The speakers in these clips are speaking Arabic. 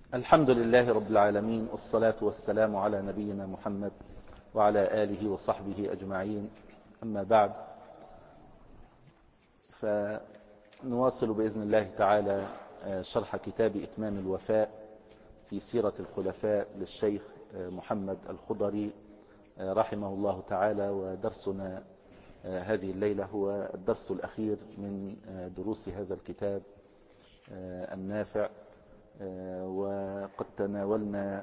الحمد لله رب العالمين، والصلاة والسلام على نبينا محمد وعلى آله وصحبه أجمعين. أما بعد، فنواصل بإذن الله تعالى شرح كتاب إتمام الوفاء في سيرة الخلفاء للشيخ محمد الخضري رحمه الله تعالى. ودرسنا هذه الليلة هو الدرس الأخير من دروس هذا الكتاب النافع. وقد تناولنا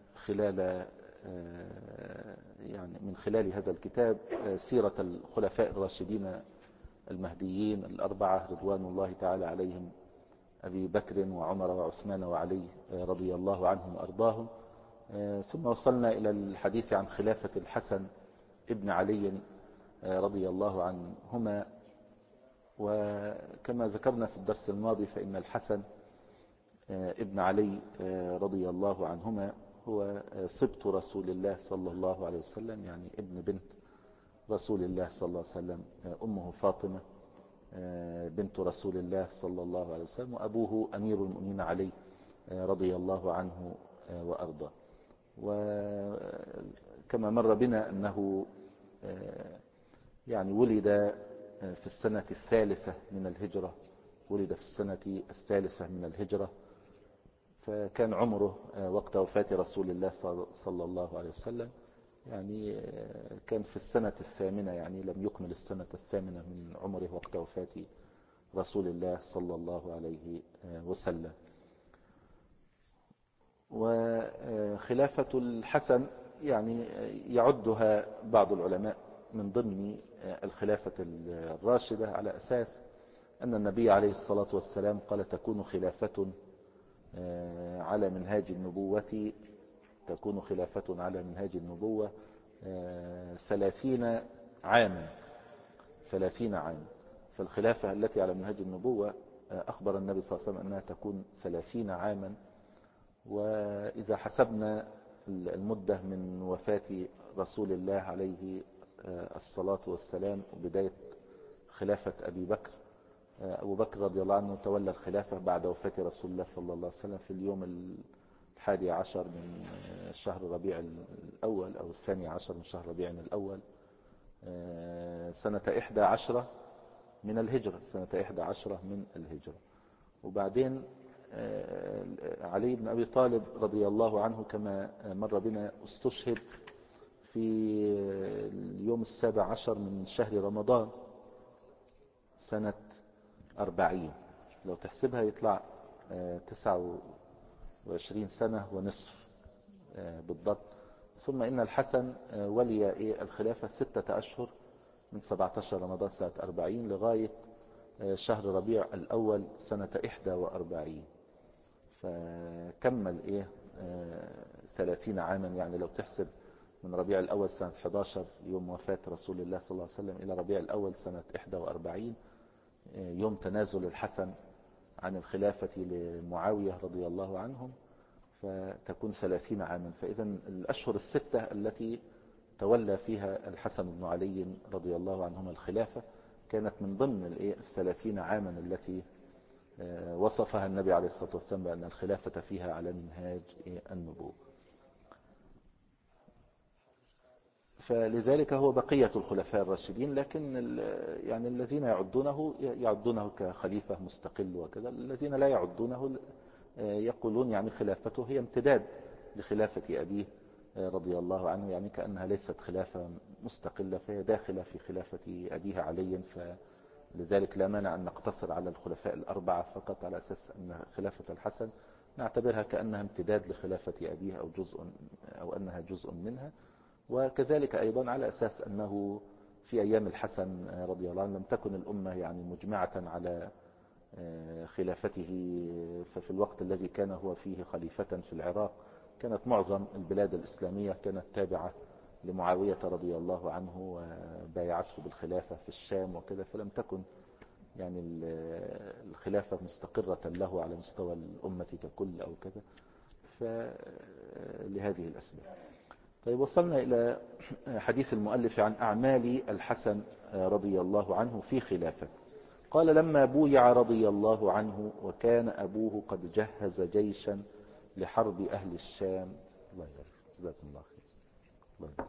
من خلال هذا الكتاب سيرة الخلفاء الراشدين المهديين الأربعة رضوان الله تعالى عليهم، أبي بكر وعمر وعثمان وعلي رضي الله عنهم وأرضاهم. ثم وصلنا إلى الحديث عن خلافة الحسن ابن علي رضي الله عنهما. وكما ذكرنا في الدرس الماضي فإن الحسن ابن علي رضي الله عنهما هو صبت رسول الله صلى الله عليه وسلم، يعني ابن بنت رسول الله صلى الله عليه وسلم. أمه فاطمة بنت رسول الله صلى الله عليه وسلم، وأبوه أمير المؤمنين علي رضي الله عنه وأرضاه. وكما مر بنا أنه يعني ولد في السنة الثالثة من الهجرة، ولد في السنة الثالثة من الهجرة، فكان عمره وقت وفاة رسول الله صلى الله عليه وسلم يعني كان في السنة الثامنة، يعني لم يكمل السنة الثامنة من عمره وقت وفاة رسول الله صلى الله عليه وسلم. وخلافة الحسن يعني يعدها بعض العلماء من ضمن الخلافة الراشدة، على أساس أن النبي عليه الصلاة والسلام قال: تكون خلافة على منهاج النبوة، تكون خلافة على منهاج النبوة 30 عاما. 30 عاما. فالخلافة التي على منهاج النبوة أخبر النبي صلى الله عليه وسلم أنها تكون 30 عاما. وإذا حسبنا المدة من وفاة رسول الله عليه الصلاة والسلام وبداية خلافة أبي بكر، أبو بكر رضي الله عنه تولى الخلافة بعد وفاة رسول الله صلى الله عليه وسلم في اليوم 11 من شهر ربيع الأول أو 12 من شهر ربيع الأول سنة 11 من الهجرة، سنة 11 من الهجرة. وبعدين علي بن أبي طالب رضي الله عنه كما مر بنا استشهد في اليوم 17 من شهر رمضان سنة 40. لو تحسبها يطلع 29 سنة ونصف بالضبط. ثم إن الحسن ولي الخلافة 6 أشهر من 17 رمضان سنة 40 لغاية شهر ربيع الأول سنة 41. فكمل 30 عاما. يعني لو تحسب من ربيع الأول سنة 11 يوم وفاة رسول الله صلى الله عليه وسلم إلى ربيع الأول سنة 41 يوم تنازل الحسن عن الخلافة لمعاوية رضي الله عنهم، فتكون 30 عاما. فإذا الأشهر الستة التي تولى فيها الحسن بن علي رضي الله عنهما الخلافة كانت من ضمن 30 عاما التي وصفها النبي عليه الصلاة والسلام بأن الخلافة فيها على منهاج النبوة. فلذلك هو بقية الخلفاء الراشدين، لكن يعني الذين يعدونه كخليفة مستقل وكذا، الذين لا يعدونه يقولون يعني خلافته هي امتداد لخلافة أبيه رضي الله عنه، يعني كأنها ليست خلافة مستقلة، فهي داخلة في خلافة أبيه علي. فلذلك لا مانع أن نقتصر على الخلفاء الأربعة فقط، على أساس أن خلافة الحسن نعتبرها كأنها امتداد لخلافة أبيه أو أنها جزء منها. وكذلك أيضا على أساس أنه في أيام الحسن رضي الله عنه لم تكن الأمة يعني مجمعة على خلافته. ففي الوقت الذي كان هو فيه خليفة في العراق كانت معظم البلاد الإسلامية كانت تابعة لمعاوية رضي الله عنه وبايعته بالخلافة في الشام وكذا، فلم تكن يعني الخلافة مستقرة له على مستوى الأمة ككل أو كذا، فلهذه الأسباب. طيب، وصلنا إلى حديث المؤلف عن أعمال الحسن رضي الله عنه في خلافته. قال: لما بويع رضي الله عنه وكان أبوه قد جهز جيشا لحرب أهل الشام. الله يبارك، جزاكم الله خير. الله يبارك.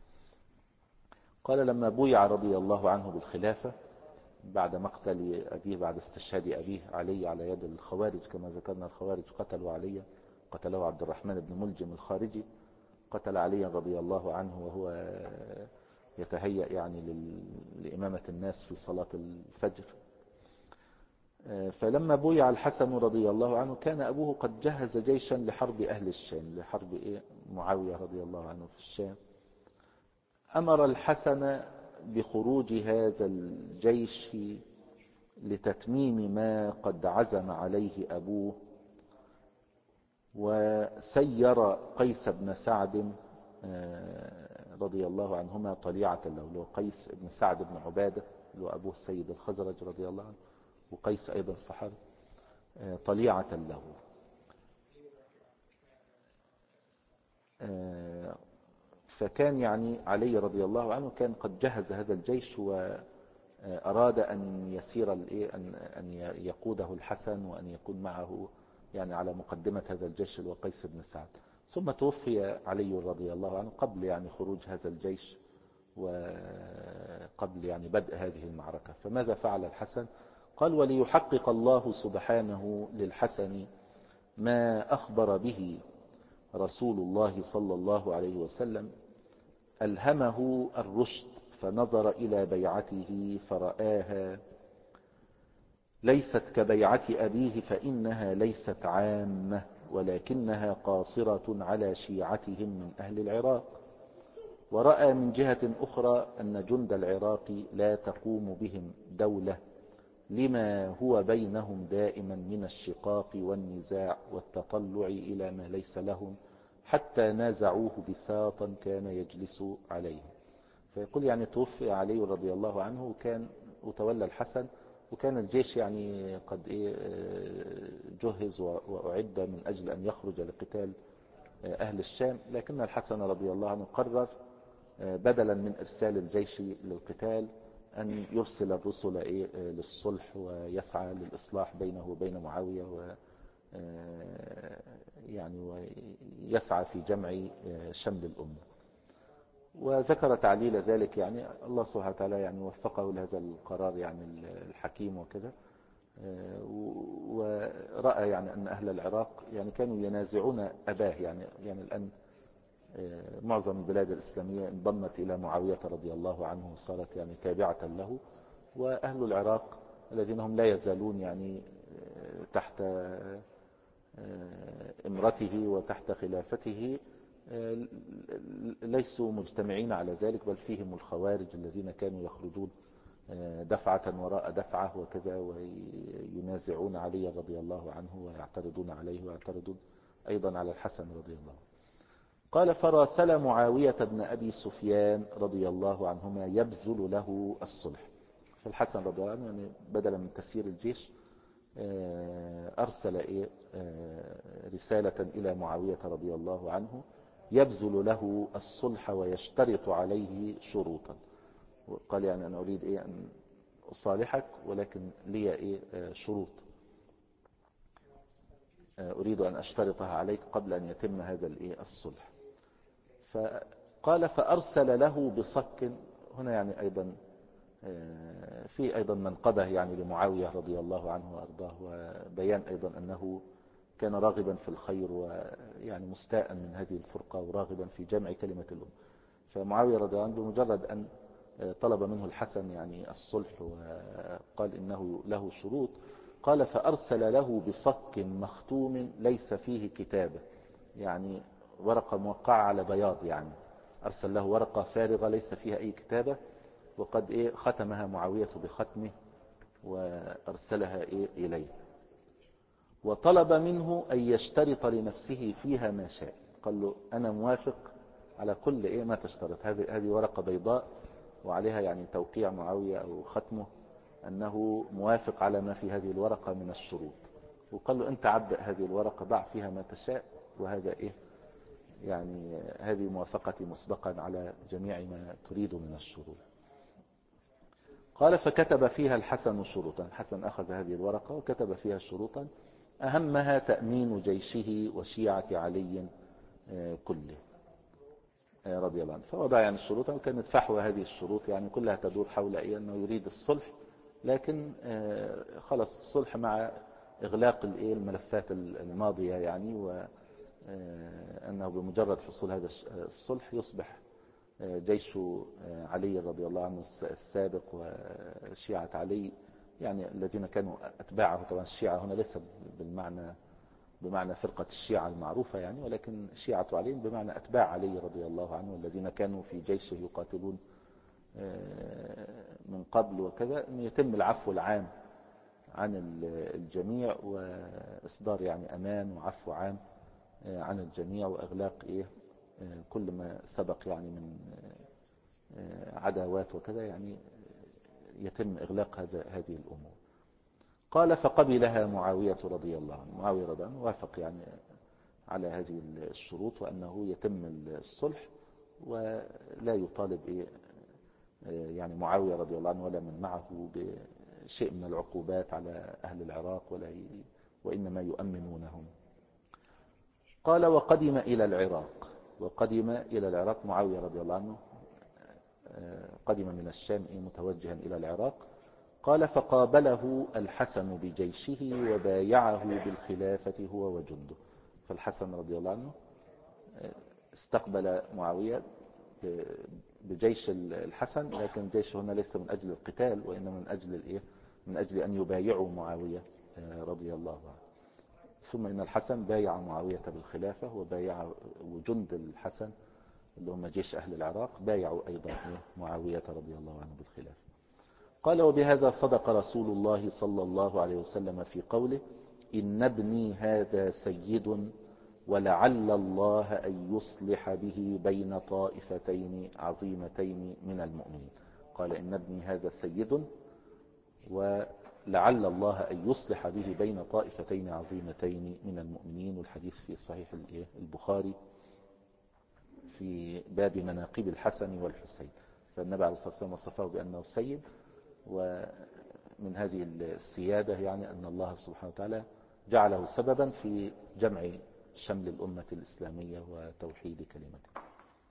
قال لما بويع رضي الله عنه بالخلافة بعد مقتل أبيه، بعد استشهاد أبيه علي على يد الخوارج، كما ذكرنا الخوارج قتلوا علي، قتله عبد الرحمن بن ملجم الخارجي، قتل علي رضي الله عنه وهو يتهيأ يعني لإمامة الناس في صلاة الفجر. فلما بويع الحسن رضي الله عنه كان أبوه قد جهز جيشا لحرب أهل الشام، لحرب معاوية رضي الله عنه في الشام. أمر الحسن بخروج هذا الجيش لتتميم ما قد عزم عليه أبوه، وسير قيس بن سعد رضي الله عنهما طليعة له، له قيس بن سعد بن عبادة له أبوه سيد الخزرج رضي الله عنه، وقيس أيضا صحابي، طليعة له. فكان يعني علي رضي الله عنه كان قد جهز هذا الجيش، وأراد أن يسير أن يقوده الحسن وأن يكون معه يعني على مقدمة هذا الجيش وقيس بن سعد. ثم توفي علي رضي الله عنه قبل يعني خروج هذا الجيش وقبل يعني بدء هذه المعركة. فماذا فعل الحسن؟ قال: وليحقق الله سبحانه للحسن ما أخبر به رسول الله صلى الله عليه وسلم، ألهمه الرشد فنظر إلى بيعته فرآها ليست كبيعة أبيه، فإنها ليست عامة ولكنها قاصرة على شيعتهم من أهل العراق. ورأى من جهة أخرى أن جند العراق لا تقوم بهم دولة لما هو بينهم دائما من الشقاق والنزاع والتطلع إلى ما ليس لهم، حتى نازعوه بساطا كان يجلس عليه. فيقول يعني توفي علي رضي الله عنه وتولى الحسن، وكان الجيش يعني قد جهز وأعد من أجل أن يخرج لقتال أهل الشام. لكن الحسن رضي الله عنه قرر بدلا من إرسال الجيش للقتال أن يرسل الرسل للصلح ويسعى للإصلاح بينه وبين معاوية، يعني ويسعى في جمع شمل الأمة. وذكر تعليل ذلك يعني الله سبحانه وتعالى يعني وفقه لهذا القرار يعني الحكيم وكذا. ورأى يعني أن أهل العراق يعني كانوا ينازعون أباه، يعني الآن معظم البلاد الإسلامية انضمت إلى معاوية رضي الله عنه وصارت يعني تابعة له، وأهل العراق الذين هم لا يزالون يعني تحت امرته وتحت خلافته ليسوا مجتمعين على ذلك، بل فيهم الخوارج الذين كانوا يخرجون دفعة وراء دفعة وكذا، وينازعون علي رضي الله عنه ويعترضون عليه ويعترضون أيضا على الحسن رضي الله عنه. قال: فراسل معاوية بن أبي سفيان رضي الله عنهما يبذل له الصلح. فالحسن رضي الله عنه يعني بدلا من تسيير الجيش أرسل رسالة إلى معاوية رضي الله عنه يبذل له الصلح ويشترط عليه شروطا. قال يعني أنا أريد أن أصالحك ولكن لي شروط أريد أن أشترطها عليك قبل أن يتم هذا الصلح. فقال: فأرسل له بصك. هنا يعني أيضا في أيضا منقبة يعني لمعاوية رضي الله عنه وأرضاه، وبيان أيضا أنه كان راغبا في الخير ويعني مستاء من هذه الفرقة وراغبا في جمع كلمة الأمة. فمعاوية رضي الله عنه بمجرد أن طلب منه الحسن يعني الصلح وقال إنه له شروط، قال: فأرسل له بصك مختوم ليس فيه كتابة، يعني ورقة موقعة على بياض، يعني أرسل له ورقة فارغة ليس فيها أي كتابة، وقد ختمها معاوية بختمه وأرسلها إليه. وطلب منه أن يشترط لنفسه فيها ما شاء. قال له: أنا موافق على كل ما تشترط. هذه ورقة بيضاء وعليها يعني توقيع معاوية أو ختمه أنه موافق على ما في هذه الورقة من الشروط. وقال له: أنت عبأ هذه الورقة، ضع فيها ما تشاء، وهذا يعني هذه موافقتي مسبقا على جميع ما تريد من الشروط. قال: فكتب فيها الحسن شروطا. الحسن أخذ هذه الورقة وكتب فيها شروطا، أهمها تأمين جيشه وشيعة علي كله رضي الله عنه. فوضع يعني الشروط، وكانت فحوى هذه الشروط يعني كلها تدور حول أنه يريد الصلح، لكن خلص الصلح مع إغلاق الملفات الماضية يعني، وأنه بمجرد حصول هذا الصلح يصبح جيش علي رضي الله عنه السابق وشيعة علي، يعني الذين كانوا أتباعه. طبعا الشيعة هنا ليس بمعنى فرقة الشيعة المعروفة يعني، ولكن شيعة علي بمعنى أتباع علي رضي الله عنه، الذين كانوا في جيشه يقاتلون من قبل وكذا، أن يتم العفو العام عن الجميع، وإصدار يعني أمان وعفو عام عن الجميع، وإغلاق كل ما سبق يعني من عداوات وكذا، يعني يتم إغلاق هذه الأمور. قال فقبلها معاوية رضي الله عنه. معاوية رضي الله عنه وافق يعني على هذه الشروط، وأنه يتم الصلح ولا يطالب يعني معاوية رضي الله عنه ولا من معه بشيء من العقوبات على أهل العراق، وإنما يؤمنونهم. قال وقدم إلى العراق. وقدم إلى العراق معاوية رضي الله عنه، قدم من الشام متوجها إلى العراق. قال فقابله الحسن بجيشه وبايعه بالخلافة هو وجنده. فالحسن رضي الله عنه استقبل معاوية بجيش الحسن، لكن الجيش هنا ليس من أجل القتال، وإنما من أجل أن يبايعوا معاوية رضي الله عنه. ثم إن الحسن بايع معاوية بالخلافة، وبايع وجند الحسن اللي هم جيش أهل العراق بايعوا أيضا معاوية رضي الله عنه بالخلافة. قال وبهذا صدق رسول الله صلى الله عليه وسلم في قوله إن ابني هذا سيد ولعل الله أن يصلح به بين طائفتين عظيمتين من المؤمنين. قال إن ابني هذا سيد ولعل الله أن يصلح به بين طائفتين عظيمتين من المؤمنين. والحديث في صحيح البخاري في باب مناقب الحسن والحسين. فالنبي عليه الصلاة والسلام وصفه بأنه سيد، ومن هذه السيادة يعني أن الله سبحانه وتعالى جعله سببا في جمع شمل الأمة الإسلامية وتوحيد كلمته.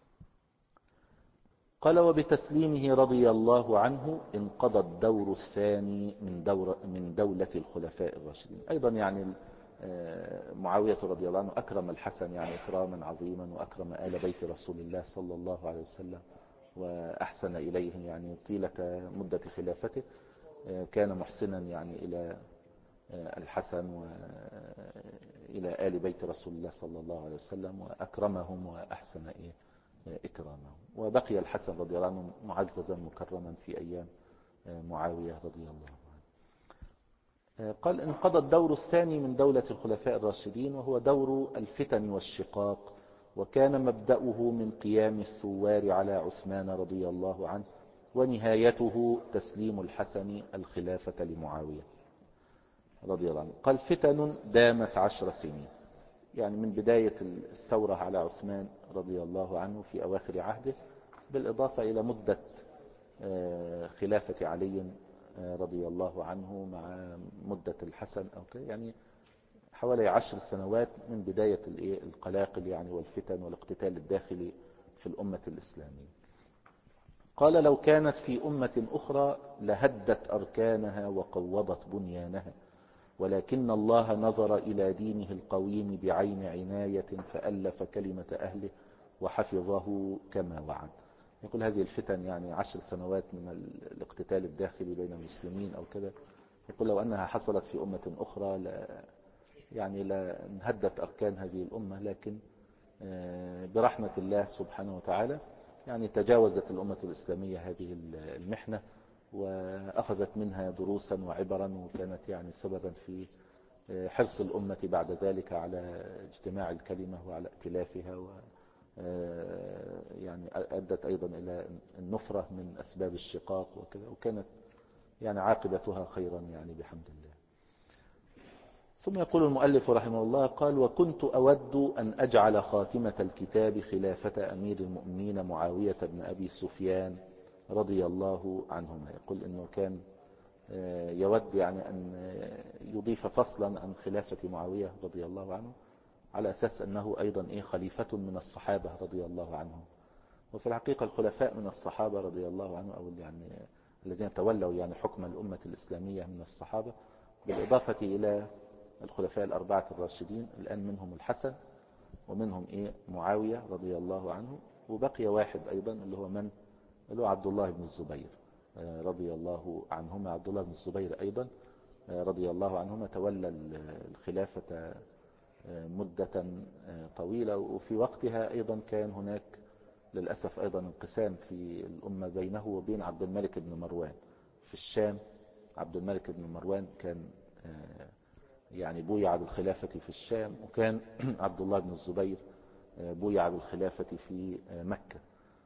قال وبتسليمه رضي الله عنه انقضى الدور الثاني من دولة الخلفاء الراشدين. أيضا يعني معاوية رضي الله عنه أكرم الحسن يعني إكراما عظيما، وأكرم آل بيت رسول الله صلى الله عليه وسلم، وأحسن إليهم يعني طيلة مدة خلافته. كان محسنا يعني إلى الحسن وإلى آل بيت رسول الله صلى الله عليه وسلم، وأكرمهم وأحسن إكرامهم. وبقي الحسن رضي الله عنه معززا مكرما في أيام معاوية رضي الله عنه. قال انقضى الدور الثاني من دولة الخلفاء الراشدين، وهو دور الفتن والشقاق، وكان مبدأه من قيام الثوار على عثمان رضي الله عنه، ونهايته تسليم الحسن الخلافة لمعاوية رضي الله عنه. قال فتن دامت 10 سنين، يعني من بداية الثورة على عثمان رضي الله عنه في أواخر عهده، بالإضافة إلى مدة خلافة علي رضي الله عنه مع مدة الحسن أو كده، يعني حوالي 10 سنوات من بداية القلاقل يعني والفتن والاقتتال الداخلي في الأمة الإسلامية. قال لو كانت في أمة أخرى لهدت أركانها وقوضت بنيانها، ولكن الله نظر إلى دينه القويم بعين عناية فألف كلمة أهله وحفظه كما وعد. يقول هذه الفتن يعني 10 سنوات من الاقتتال الداخلي بين المسلمين أو كذا، يقول لو أنها حصلت في أمة أخرى يعني لا انهدت أركان هذه الأمة، لكن برحمة الله سبحانه وتعالى يعني تجاوزت الأمة الإسلامية هذه المحنة، وأخذت منها دروسا وعبرا، وكانت يعني سببا في حرص الأمة بعد ذلك على اجتماع الكلمة وعلى ائتلافها، يعني أدت أيضا إلى النفرة من أسباب الشقاق وكذا، وكانت يعني عاقبتها خيرا يعني بحمد الله. ثم يقول المؤلف رحمه الله قال وكنت أود أن أجعل خاتمة الكتاب خلافة أمير المؤمنين معاوية بن أبي سفيان رضي الله عنهما. يقول إنه كان يود يعني أن يضيف فصلا عن خلافة معاوية رضي الله عنه على أساس أنه أيضا خليفة من الصحابة رضي الله عنهم. وفي الحقيقة الخلفاء من الصحابة رضي الله عنهم، أو يعني الذين تولوا يعني حكم الأمة الإسلامية من الصحابة، بالإضافة إلى الخلفاء الأربعة الراشدين، الآن منهم الحسن ومنهم معاوية رضي الله عنه، وبقي واحد أيضا اللي هو عبد الله بن الزبير رضي الله عنهما. عبد الله بن الزبير أيضا رضي الله عنهما تولى الخلافة مدة طويلة، وفي وقتها أيضا كان هناك للأسف أيضا انقسام في الأمة بينه وبين عبد الملك بن مروان في الشام. عبد الملك بن مروان كان يعني بويع بالخلافة في الشام، وكان عبد الله بن الزبير بويع بالخلافة في مكة.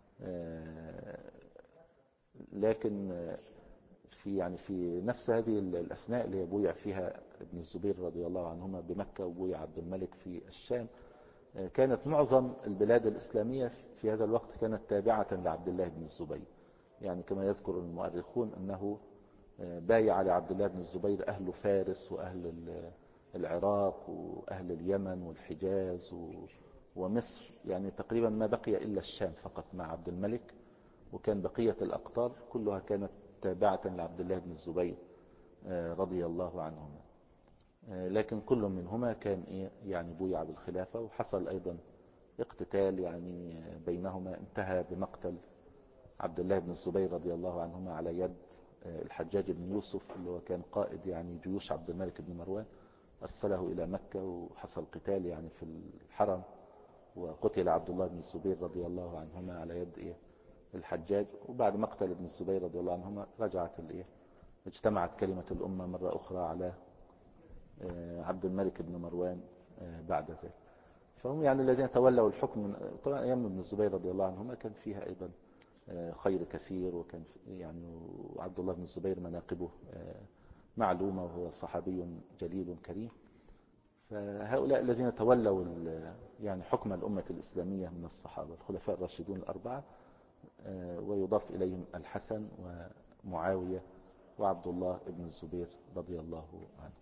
لكن في نفس هذه الأثناء اللي بويع فيها ابن الزبير رضي الله عنهما بمكة وبويع عبد الملك في الشام، كانت معظم البلاد الإسلامية في هذا الوقت كانت تابعة لعبد الله بن الزبير. يعني كما يذكر المؤرخون أنه بايع على عبد الله بن الزبير أهل فارس وأهل العراق وأهل اليمن والحجاز ومصر، يعني تقريبا ما بقي إلا الشام فقط مع عبد الملك، وكان بقية الأقطار كلها كانت تابعة لعبد الله بن الزبير رضي الله عنهما. لكن كل منهما كان يعني بويع بالخلافة، وحصل أيضا اقتتال يعني بينهما انتهى بمقتل عبد الله بن الزبير رضي الله عنهما على يد الحجاج بن يوسف اللي هو كان قائد يعني جيوش عبد الملك بن مروان، أرسله إلى مكة وحصل قتال يعني في الحرم، وقتل عبد الله بن الزبير رضي الله عنهما على يد الحجاج. وبعد مقتل ابن الزبير رضي الله عنهما رجعت اجتمعت كلمة الأمة مرة أخرى على عبد الملك بن مروان بعد ذلك. فهم يعني الذين تولوا الحكم طبعا أيام ابن الزبير رضي الله عنهما كان فيها أيضا خير كثير، وكان يعني عبد الله بن الزبير مناقبه معلومة، وهو صحابي جليل كريم. فهؤلاء الذين تولوا يعني حكم الأمة الإسلامية من الصحابة الخلفاء الراشدون الأربعة، ويضاف إليهم الحسن ومعاوية وعبد الله بن الزبير رضي الله عنه.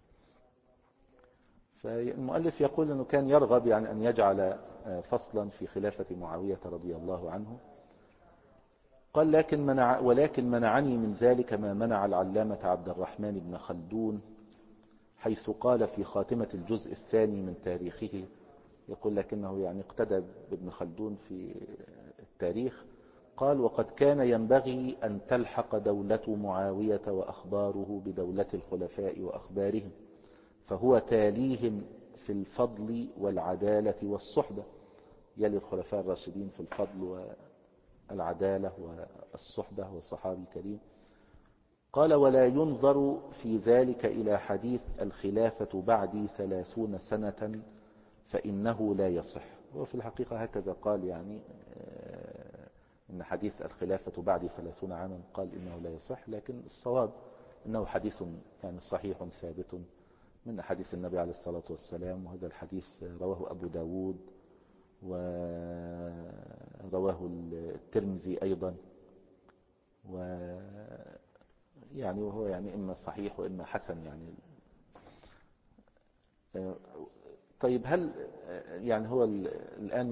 فالمؤلف يقول أنه كان يرغب يعني أن يجعل فصلا في خلافة معاوية رضي الله عنه. قال ولكن منعني من ذلك ما منع العلامة عبد الرحمن بن خلدون، حيث قال في خاتمة الجزء الثاني من تاريخه، يقول لكنه يعني اقتدى بابن خلدون في التاريخ، قال: وقد كان ينبغي أن تلحق دولة معاوية وأخباره بدولة الخلفاء وأخبارهم، فهو تاليهم في الفضل والعدالة والصحبة، يلي الخلفاء الراشدين في الفضل والعدالة والصحبة والصحابي الكريم. قال: ولا ينظر في ذلك إلى حديث الخلافة بعدي 30 سنة فإنه لا يصح. وفي الحقيقة هكذا قال، يعني إن حديث الخلافة بعد 30 عاما قال إنه لا يصح، لكن الصواب إنه حديث يعني صحيح ثابت من حديث النبي عليه الصلاة والسلام. وهذا الحديث رواه أبو داود ورواه الترمذي أيضا، يعني وهو يعني إما صحيح وإما حسن يعني. طيب هل يعني هو الآن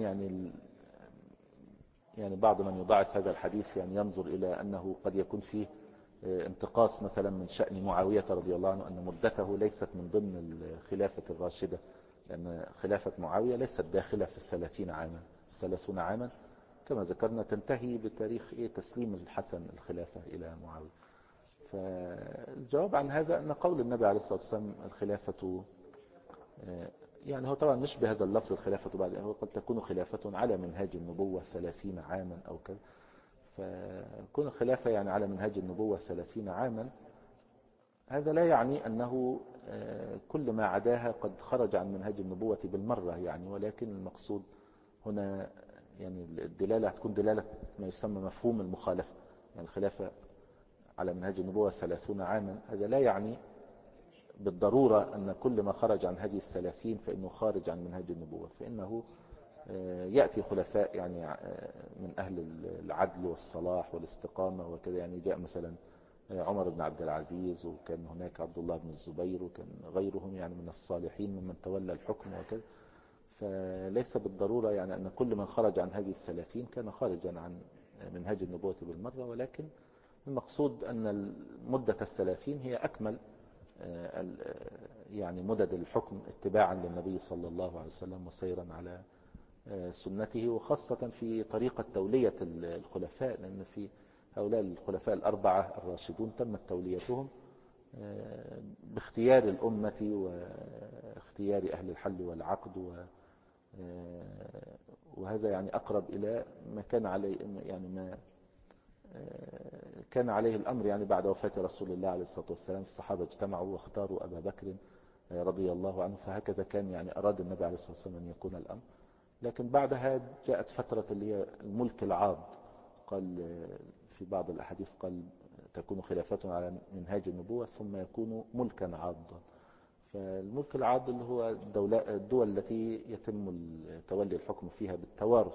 يعني بعض من يضاعف هذا الحديث يعني ينظر إلى أنه قد يكون فيه انتقاص مثلا من شأن معاوية رضي الله عنه، أن مدته ليست من ضمن الخلافة الراشدة، لأن خلافة معاوية ليست داخلة في 30 عاما. 30 عاما كما ذكرنا تنتهي بتاريخ تسليم الحسن الخلافة إلى معاوية. فالجواب عن هذا أن قول النبي عليه الصلاة والسلام الخلافة، يعني هو طبعا مش بهذا اللفظ الخلافة بعد، هو قد تكون خلافة على منهاج النبوة 30 عاما أو كذا، فكون الخلافة يعني على منهاج النبوة 30 عاما، هذا لا يعني أنه كل ما عداها قد خرج عن منهاج النبوة بالمرة يعني، ولكن المقصود هنا يعني الدلالة هتكون دلالة ما يسمى مفهوم المخالفة. يعني الخلافة على منهاج النبوة 30 عاما، هذا لا يعني بالضرورة أن كل ما خرج عن هذه 30 فإنه خارج عن منهاج النبوة، فإنه يأتي خلفاء يعني من أهل العدل والصلاح والاستقامة وكذا. يعني جاء مثلا عمر بن عبد العزيز، وكان هناك عبد الله بن الزبير، وكان غيرهم يعني من الصالحين ممن تولى الحكم وكذا. فليس بالضرورة يعني أن كل من خرج عن هذه الثلاثين كان خارجا عن منهاج النبوة بالمرة، ولكن المقصود أن مدة الثلاثين هي أكمل يعني مدد الحكم اتباعا للنبي صلى الله عليه وسلم وسيرا على سنته، وخاصة في طريقة تولية الخلفاء، لأن في هؤلاء الخلفاء الأربعة الراشدون تمت توليتهم باختيار الأمة واختيار أهل الحل والعقد، وهذا يعني أقرب إلى ما كان عليه، يعني ما كان عليه الأمر يعني بعد وفاة رسول الله عليه الصلاة والسلام. الصحابة اجتمعوا واختاروا أبا بكر رضي الله عنه، فهكذا كان يعني أراد النبي عليه الصلاة والسلام أن يكون الأمر. لكن بعدها جاءت فترة اللي هي الملك العاض، قال في بعض الأحاديث قال تكون خلافته على منهاج النبوة ثم يكون ملكا عاضا. فالملك العاض اللي هو الدول التي يتم تولي الحكم فيها بالتوارث،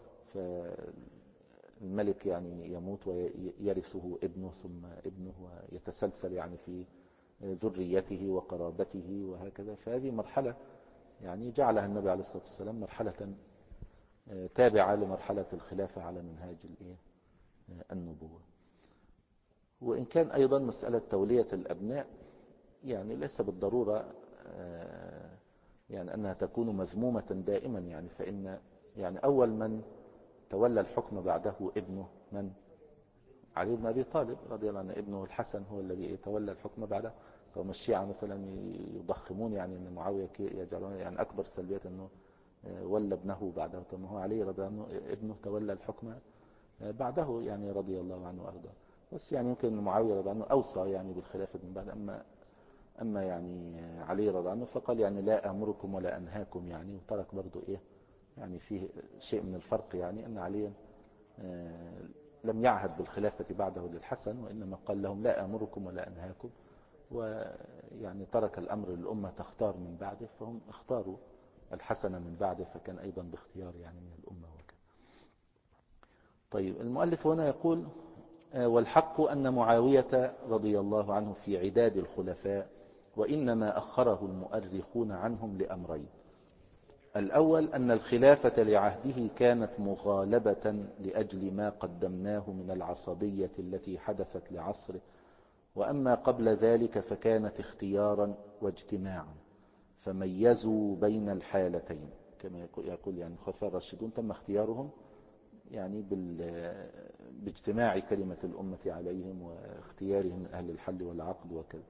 فالملك يعني يموت ويرثه ابنه ثم ابنه، ويتسلسل يعني في ذريته وقرابته وهكذا. فهذه مرحلة يعني جعلها النبي عليه الصلاة والسلام مرحلة تابعة لمرحلة الخلافة على منهاج النبوة. وإن كان أيضا مسألة تولية الأبناء يعني ليس بالضرورة يعني أنها تكون مذمومة دائما، يعني فإن يعني أول من تولى الحكم بعده ابنه من؟ علي بن أبي طالب رضي الله عنه. ابنه الحسن هو الذي تولى الحكم بعده. فهم الشيعة مثلا يضخمون يعني أن معاوية يجعلون يعني أكبر سلبيات أنه ولى ابنه بعده، ثم هو علي رضي الله عنه ابنه تولى الحكم بعده يعني رضي الله عنه وأرضاه. بس يعني يمكن معاوية رضي الله عنه أوصى يعني بالخلافة من بعد. أما يعني علي رضي الله عنه فقال يعني لا أمركم ولا أنهاكم يعني، وترك برضو إيه يعني فيه شيء من الفرق، يعني أن علي لم يعهد بالخلافة بعده للحسن، وإنما قال لهم لا أمركم ولا أنهاكم، ويعني ترك الأمر للأمة تختار من بعده، فهم اختاروا الحسن من بعده، فكان أيضا باختيار يعني من الأمة وكذا. طيب المؤلف هنا يقول والحق أن معاوية رضي الله عنه في عداد الخلفاء، وإنما أخره المؤرخون عنهم لأمرين. الأول أن الخلافة لعهده كانت مغالبة لأجل ما قدمناه من العصبية التي حدثت لعصره، وأما قبل ذلك فكانت اختيارا واجتماعا، فميزوا بين الحالتين. كما يقول يعني الخلفاء الراشدون تم اختيارهم يعني باجتماع كلمة الأمة عليهم واختيارهم من أهل الحل والعقد وكذا.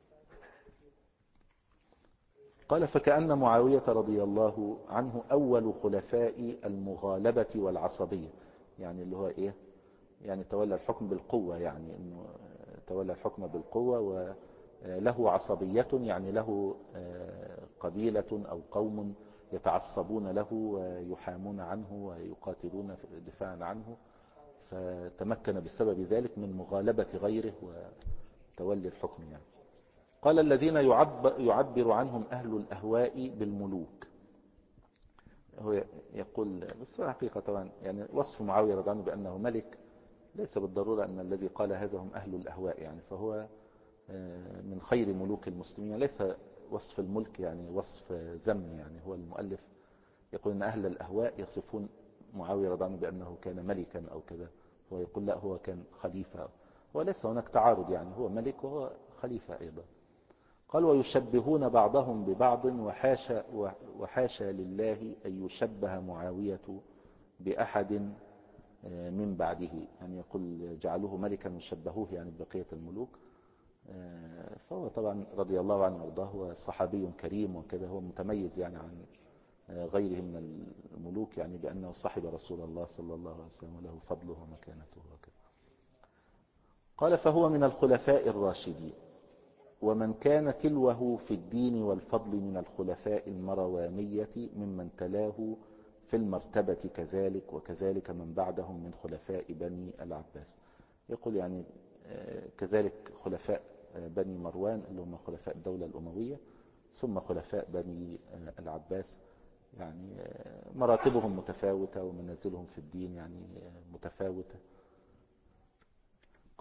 قال فكأن معاوية رضي الله عنه أول خلفاء المغالبة والعصبية، يعني اللي هو إيه يعني تولى الحكم بالقوة، يعني إنه تولى الحكم بالقوة وله عصبية، يعني له قبيلة أو قوم يتعصبون له ويحامون عنه ويقاتلون دفاعا عنه، فتمكن بسبب ذلك من مغالبة غيره وتولي الحكم يعني. قال الذين يعبر عنهم أهل الأهواء بالملوك. هو يقول بس حقيقة طبعا يعني وصف معاوية رضي الله عنه بأنه ملك ليس بالضرورة أن الذي قال هذا هم أهل الأهواء، يعني فهو من خير ملوك المسلمين. ليس وصف الملك يعني وصف ذم، يعني هو المؤلف يقول أن أهل الأهواء يصفون معاوية رضي الله عنه بأنه كان ملكا أو كذا، هو يقول لا هو كان خليفة، وليس هناك تعارض، يعني هو ملك وهو خليفة أيضا. قال ويشبهون بعضهم ببعض، وحاشا لله أن يشبه معاوية بأحد من بعده، يعني يقول جعلوه ملكا وشبهوه يعني ببقية الملوك. فهو طبعا رضي الله عنه وارضاه هو صحابي كريم وكذا، هو متميز يعني عن غيره من الملوك، يعني بأنه صاحب رسول الله صلى الله عليه وسلم وله فضله ومكانته وكذا. قال فهو من الخلفاء الراشدين، ومن كان تلوه في الدين والفضل من الخلفاء المروانية ممن تلاه في المرتبة كذلك، وكذلك من بعدهم من خلفاء بني العباس. يقول يعني كذلك خلفاء بني مروان اللي هم خلفاء الدولة الأموية، ثم خلفاء بني العباس، يعني مراتبهم متفاوتة ومنازلهم في الدين يعني متفاوتة.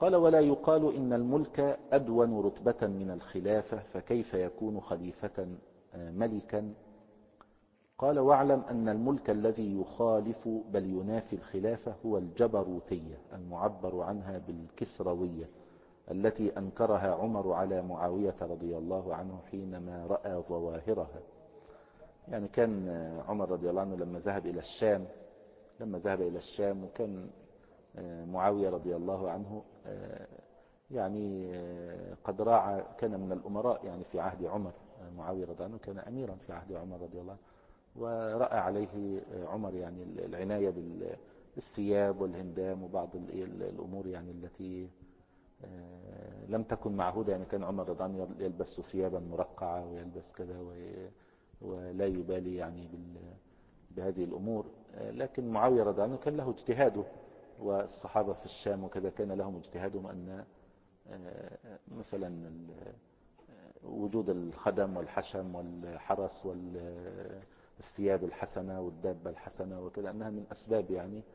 قال ولا يقال إن الملك أدون رتبة من الخلافة فكيف يكون خليفة ملكا. قال واعلم أن الملك الذي يخالف بل ينافي الخلافة هو الجبروتية المعبر عنها بالكسروية التي أنكرها عمر على معاوية رضي الله عنه حينما رأى ظواهرها. يعني كان عمر رضي الله عنه لما ذهب إلى الشام وكان معاوية رضي الله عنه يعني قد راعى، كان من الأمراء يعني في عهد عمر. معاوية رضي الله عنه كان أميرا في عهد عمر رضي الله عنه، ورأى عليه عمر يعني العناية بالثياب والهندام وبعض الأمور يعني التي لم تكن معهودة. يعني كان عمر رضي الله عنه يلبس ثيابا مرقعة ويلبس كذا ولا يبالي يعني بهذه الأمور. لكن معاوية رضي الله عنه كان له اجتهاده، والصحابة في الشام وكذا كان لهم اجتهادهم أن مثلا وجود الخدم والحشم والحرس والثياب الحسنة والدابة الحسنة وكذا أنها من أسباب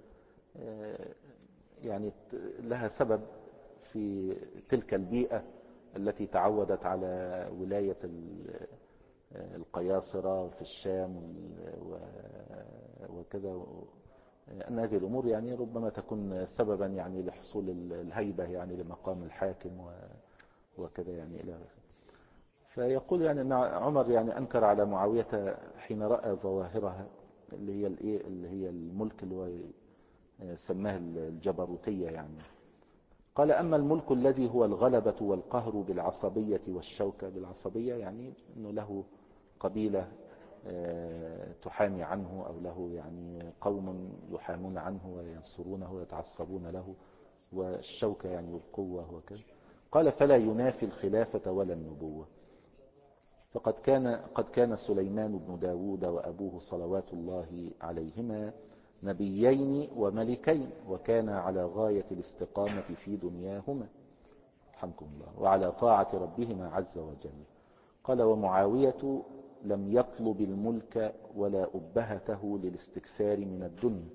يعني لها سبب في تلك البيئة التي تعودت على ولاية القياصرة في الشام وكذا، أن هذه الأمور يعني ربما تكون سببا يعني لحصول الهيبة يعني لمقام الحاكم وكذا يعني إلى آخره. فيقول يعني أن عمر يعني أنكر على معاوية حين رأى ظواهرها اللي هي الملك اللي هو سماه الجبروتية يعني. قال أما الملك الذي هو الغلبة والقهر بالعصبية والشوكة. بالعصبية يعني أنه له قبيلة تحامي عنه أو له يعني قوم يحامون عنه وينصرونه ويتعصبون له، والشوكة يعني القوة وكذا. قال فلا ينافي الخلافة ولا النبوة، فقد كان سليمان بن داود وأبوه صلوات الله عليهما نبيين وملكين، وكان على غاية الاستقامة في دنياهما رحمكم الله وعلى طاعة ربهما عز وجل. قال ومعاوية لم يطلب الملك ولا أبهته للاستكثار من الدنيا.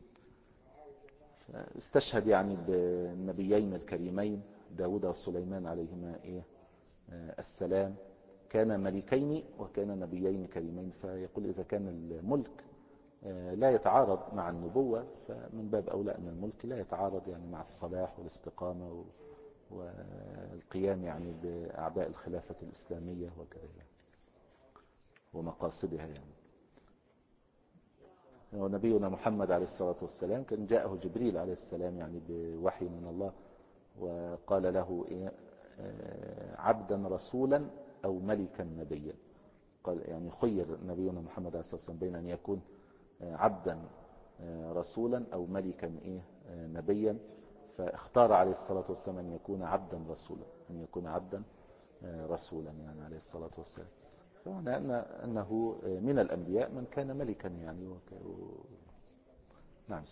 استشهد يعني بالنبيين الكريمين داود وسليمان عليهما السلام، كان ملكين وكان نبيين كريمين. فيقول إذا كان الملك لا يتعارض مع النبوة فمن باب أولى أن الملك لا يتعارض يعني مع الصلاح والاستقامة والقيام يعني بأعباء الخلافة الإسلامية وكذا ومقاصدها يعني. ونبينا محمد عليه الصلاة والسلام كان جاءه جبريل عليه السلام يعني بوحي من الله وقال له عبدا رسولا أو ملكا نبيا. قال يعني خير نبينا محمد عليه الصلاة والسلام بين أن يكون عبدا رسولا أو ملكا نبيا، فاختار عليه الصلاة والسلام أن يكون عبدا رسولا يعني عليه الصلاة والسلام. فمعنى أنه من الأنبياء من كان ملكا يعني نعم.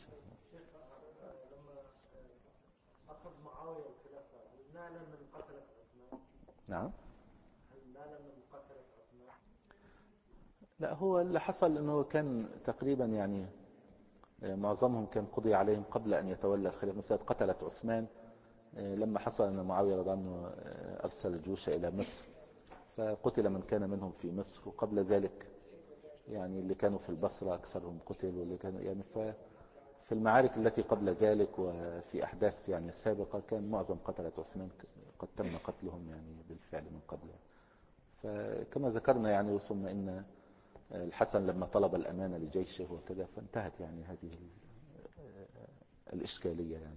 أخذ معاوية الخلافة هل نعلم من قتلة عثمان؟ نعم. هل نعلم من قتلة عثمان؟ لا، هو اللي حصل أنه كان تقريبا يعني معظمهم كان قضي عليهم قبل أن يتولى الخلافة. مثلا قتلت عثمان لما حصل أن معاوية رضي الله عنه أرسل الجيوش إلى مصر فقتل من كان منهم في مصر، وقبل ذلك يعني اللي كانوا في البصرة أكثرهم قتل، واللي كانوا يعني في المعارك التي قبل ذلك وفي أحداث يعني سابقة كان معظم قتلة عثمان قد تم قتلهم يعني بالفعل من قبل. فكما ذكرنا يعني ثم إن الحسن لما طلب الأمانة لجيشه وكذا فانتهت يعني هذه الإشكالية يعني.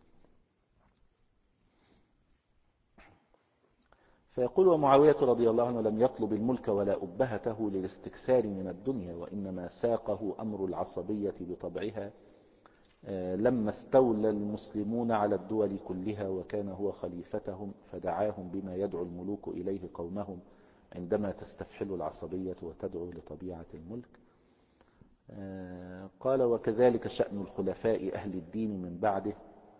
فيقول ومعاوية رضي الله عنه لم يطلب الملك ولا أبهته للاستكثار من الدنيا، وإنما ساقه أمر العصبية بطبعها لما استولى المسلمون على الدول كلها وكان هو خليفتهم، فدعاهم بما يدعو الملوك إليه قومهم عندما تستفحل العصبية وتدعو لطبيعة الملك. قال وكذلك شأن الخلفاء أهل الدين من بعده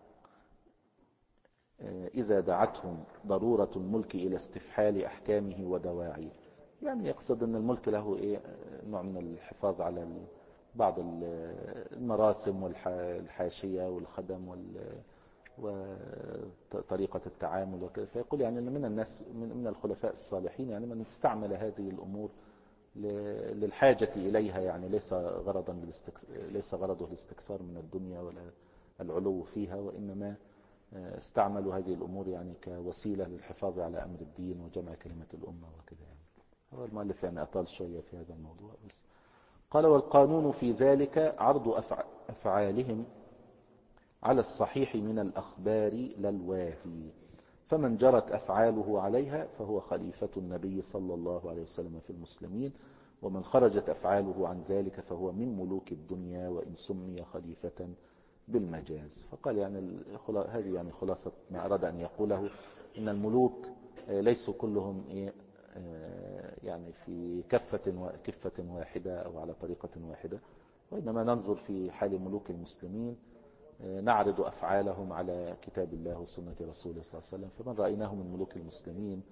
إذا دعتهم ضرورة الملك إلى استفحال أحكامه ودواعيه. يعني يقصد أن الملك له نوع من الحفاظ على بعض المراسم والحاشية والخدم وطريقة التعامل وكذا. فيقول يعني أن من الناس من الخلفاء الصالحين يعني من استعمل هذه الأمور للحاجة إليها، يعني ليس غرضه الاستكثار من الدنيا ولا العلو فيها، وإنما استعملوا هذه الأمور يعني كوسيلة للحفاظ على أمر الدين وجمع كلمة الأمة وكذا. يعني هو المؤلف يعني أطال شوية في هذا الموضوع بس. قال: والقانون في ذلك عرض أفعالهم على الصحيح من الأخبار لا الواهي، فمن جرت أفعاله عليها فهو خليفة النبي صلى الله عليه وسلم في المسلمين، ومن خرجت أفعاله عن ذلك فهو من ملوك الدنيا وإن سمي خليفة بالمجاز. فقال يعني هذه يعني خلاصة ما أراد أن يقوله، إن الملوك ليسوا كلهم يعني في كفة واحدة أو على طريقة واحدة، وإنما ننظر في حال ملوك المسلمين نعرض أفعالهم على كتاب الله وسنة رسوله صلى الله عليه وسلم. فمن رأيناه من ملوك المسلمين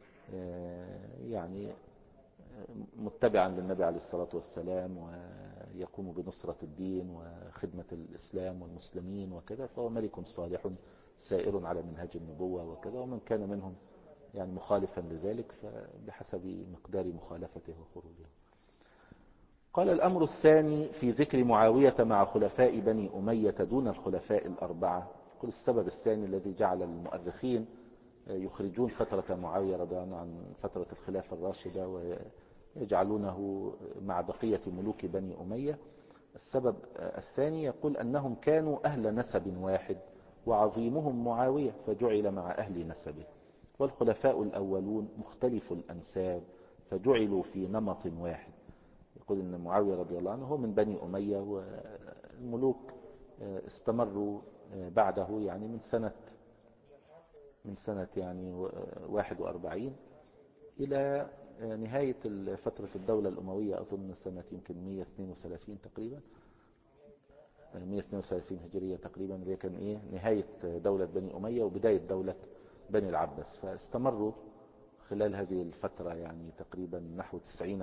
يعني متبعا للنبي عليه الصلاة والسلام ويقوم بنصرة الدين وخدمة الإسلام والمسلمين وكذا، فهو ملك صالح سائر على منهج النبوة وكذا. ومن كان منهم يعني مخالفا لذلك فبحسب مقدار مخالفته وخروجه. قال: الأمر الثاني في ذكر معاوية مع خلفاء بني أمية دون الخلفاء الأربعة. قل السبب الثاني الذي جعل المؤرخين يخرجون فترة معاوية رضي الله عنه عن فترة الخلافة الراشدة ويجعلونه مع بقية ملوك بني أمية. السبب الثاني يقول أنهم كانوا أهل نسب واحد وعظيمهم معاوية فجعل مع أهل نسبه، والخلفاء الأولون مختلف الأنساب فجعلوا في نمط واحد. يقول أن معاوية رضي الله عنه هو من بني أمية، والملوك استمروا بعده يعني من سنة يعني 41 إلى نهاية فترة الدولة الأموية، أظن سنة يمكن 132 تقريبا، 132 هجرية تقريبا، اللي كان نهاية دولة بني أمية وبداية دولة بني العباس. فاستمروا خلال هذه الفترة يعني تقريبا نحو 90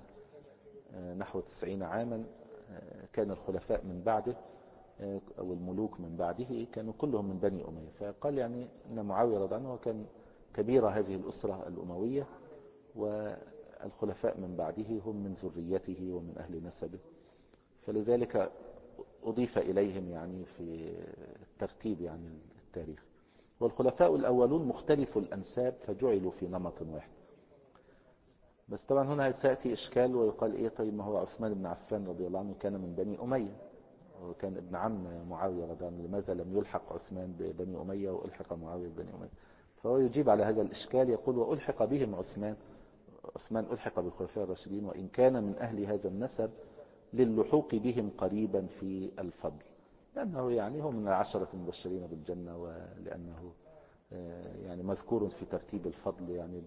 عاما. كان الخلفاء من بعده أو الملوك من بعده كانوا كلهم من بني أمية. فقال يعني أن معاوية رضي الله عنه كان كبير هذه الأسرة الأموية، والخلفاء من بعده هم من ذريته ومن أهل نسبه، فلذلك أضيف إليهم يعني في الترتيب يعني التاريخ. والخلفاء الأولون مختلف الأنساب فجعلوا في نمط واحد. بس طبعا هنا سيأتي إشكال ويقال طيب ما هو عثمان بن عفان رضي الله عنه كان من بني أمية وكان ابن عم معاوية رضي الله عنه، لماذا لم يلحق عثمان ببني أمية وألحق معاوية ببني أمية؟ فهو يجيب على هذا الإشكال يقول: وألحق بهم عثمان ألحق بالخلفاء الراشدين وإن كان من أهل هذا النسب للحوق بهم قريبا في الفضل، لأنه يعني هو من العشرة المبشرين بالجنة، ولأنه يعني مذكور في ترتيب الفضل يعني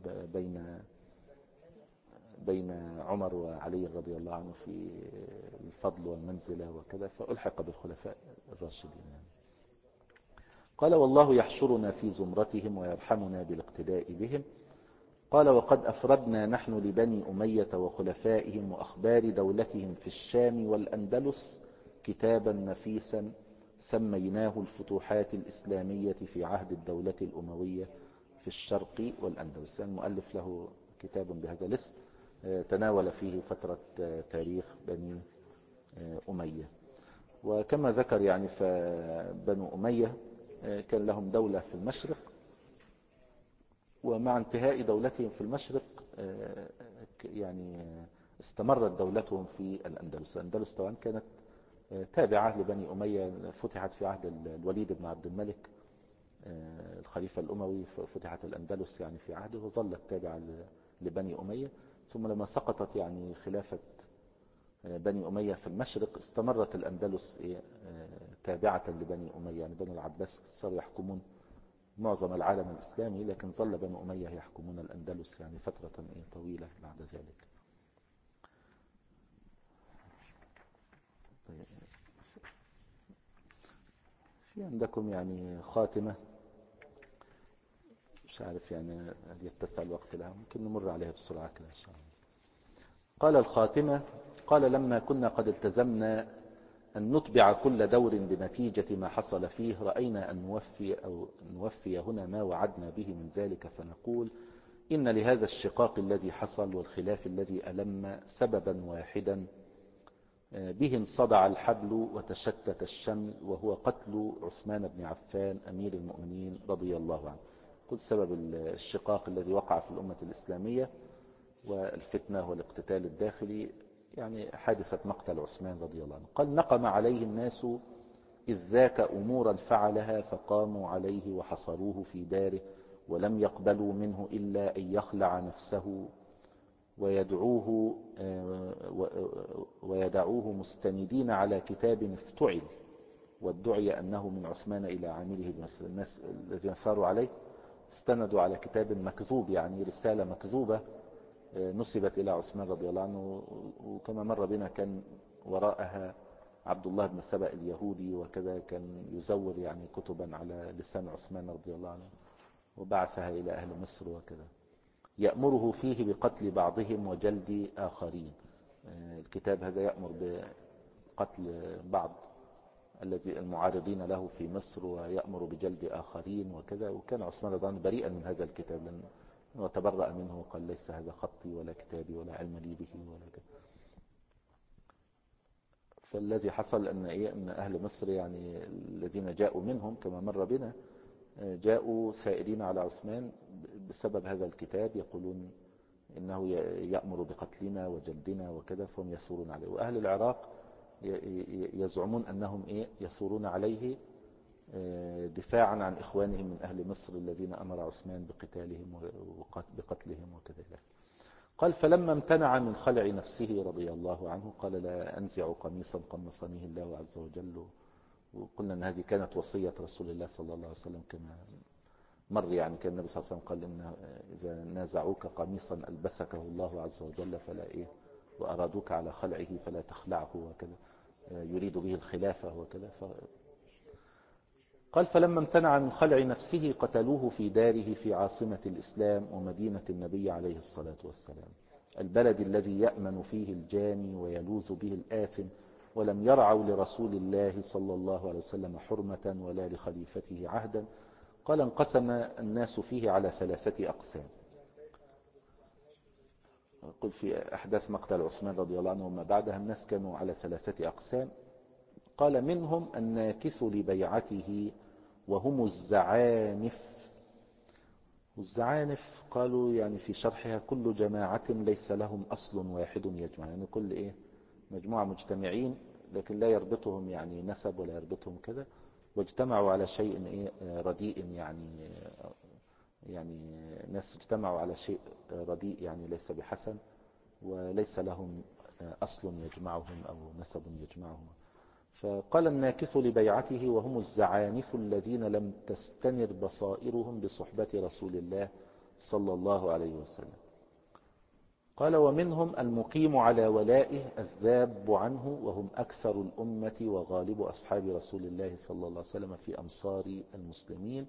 بين عمر وعلي رضي الله عنه في الفضل والمنزلة وكذا، فألحق بالخلفاء الراشدين يعني. قال: والله يحشرنا في زمرتهم ويرحمنا بالاقتداء بهم. قال: وقد أفردنا نحن لبني أمية وخلفائهم وأخبار دولتهم في الشام والأندلس كتابا نفيسا سميناه الفتوحات الإسلامية في عهد الدولة الأموية في الشرق والأندلس. يعني المؤلف له كتاب بهذا الاسم تناول فيه فترة تاريخ بني أمية. وكما ذكر يعني فبنو أمية كان لهم دولة في المشرق، ومع انتهاء دولتهم في المشرق يعني استمرت دولتهم في الأندلس. الأندلس طبعا كانت تابعة لبني أمية، فتحت في عهد الوليد بن عبد الملك الخليفة الأموي، فتحت الأندلس يعني في عهده وظلت تابعة لبني أمية. ثم لما سقطت يعني خلافة بني أمية في المشرق استمرت الأندلس تابعة لبني أمية، يعني بني العباس صاروا يحكمون معظم العالم الإسلامي، لكن ظل بني أمية يحكمون الأندلس يعني فترة طويلة بعد ذلك. طيب. في عندكم يعني خاتمة مش عارف يعني هل يتسع الوقت لها، ممكن نمر عليها بسرعة كده إن شاء الله. قال: الخاتمة. قال: لما كنا قد التزمنا أن نتبع كل دور بنتيجة ما حصل فيه، رأينا أن نوفي هنا ما وعدنا به من ذلك، فنقول إن لهذا الشقاق الذي حصل والخلاف الذي ألم سببا واحدا به انصدع الحبل وتشتت الشمل، وهو قتل عثمان بن عفان أمير المؤمنين رضي الله عنه. كل سبب الشقاق الذي وقع في الأمة الإسلامية والفتنة والاقتتال الداخلي يعني حادثة مقتل عثمان رضي الله عنه. قال نقم عليه الناس إذ ذاك أمورا فعلها، فقاموا عليه وحصروه في داره، ولم يقبلوا منه إلا أن يخلع نفسه ويدعوه مستندين على كتاب افتعل، وادعي أنه من عثمان إلى عامله بمصر. الناس الذين ساروا عليه استندوا على كتاب مكذوب، يعني رسالة مكذوبة نسبت إلى عثمان رضي الله عنه، وكما مر بنا كان وراءها عبد الله بن سبأ اليهودي، وكذا كان يزور يعني كتبا على لسان عثمان رضي الله عنه وبعثها إلى أهل مصر وكذا، يأمره فيه بقتل بعضهم وجلد آخرين. الكتاب هذا يأمر بقتل بعض الذي المعارضين له في مصر، ويأمر بجلد آخرين وكذا. وكان عثمان رضي الله عنه بريئا من هذا الكتاب، لأنه تبرأ منه وقال ليس هذا خطي ولا كتابي ولا علم لي به ولا كذا. فالذي حصل أن أهل مصر يعني الذين جاءوا منهم كما مر بنا جاءوا سائرين على عثمان بسبب هذا الكتاب، يقولون إنه يأمر بقتلنا وجلدنا وكذا، فهم يثورون عليه. وأهل العراق يزعمون أنهم يثورون عليه دفاعا عن إخوانهم من أهل مصر الذين أمر عثمان بقتالهم بقتلهم وكذا. قال فلما امتنع من خلع نفسه رضي الله عنه قال لا أنزع قميصا قمصنيه الله عز وجل. وقلنا أن هذه كانت وصية رسول الله صلى الله عليه وسلم كما مر، يعني كان النبي صلى الله عليه وسلم قال إن إذا نازعوك قميصا ألبسكه الله عز وجل فلا وأرادوك على خلعه فلا تخلعه وكذا، يريد به الخلافة وكذا. قال فلما امتنع من خلع نفسه قتلوه في داره في عاصمة الإسلام ومدينة النبي عليه الصلاة والسلام، البلد الذي يأمن فيه الجاني ويلوذ به الآثم، ولم يرعوا لرسول الله صلى الله عليه وسلم حرمة ولا لخليفته عهدا. قال انقسم الناس فيه على 3 أقسام. قل في أحداث مقتل عثمان رضي الله عنه وما بعدها الناس كانوا على 3 أقسام. قال منهم الناكث لبيعته وهم الزعانف. والزعانف قالوا يعني في شرحها كل جماعة ليس لهم أصل واحد يجمع، يعني كل مجموعة مجتمعين لكن لا يربطهم يعني نسب ولا يربطهم كذا، واجتمعوا على شيء رديء، يعني ناس اجتمعوا على شيء رديء يعني ليس بحسن، وليس لهم أصل يجمعهم أو نسب يجمعهم. فقال الناكث لبيعته وهم الزعانف الذين لم تستنر بصائرهم بصحبة رسول الله صلى الله عليه وسلم. قال ومنهم المقيم على ولائه الذاب عنه وهم أكثر الأمة وغالب أصحاب رسول الله صلى الله عليه وسلم في أمصار المسلمين.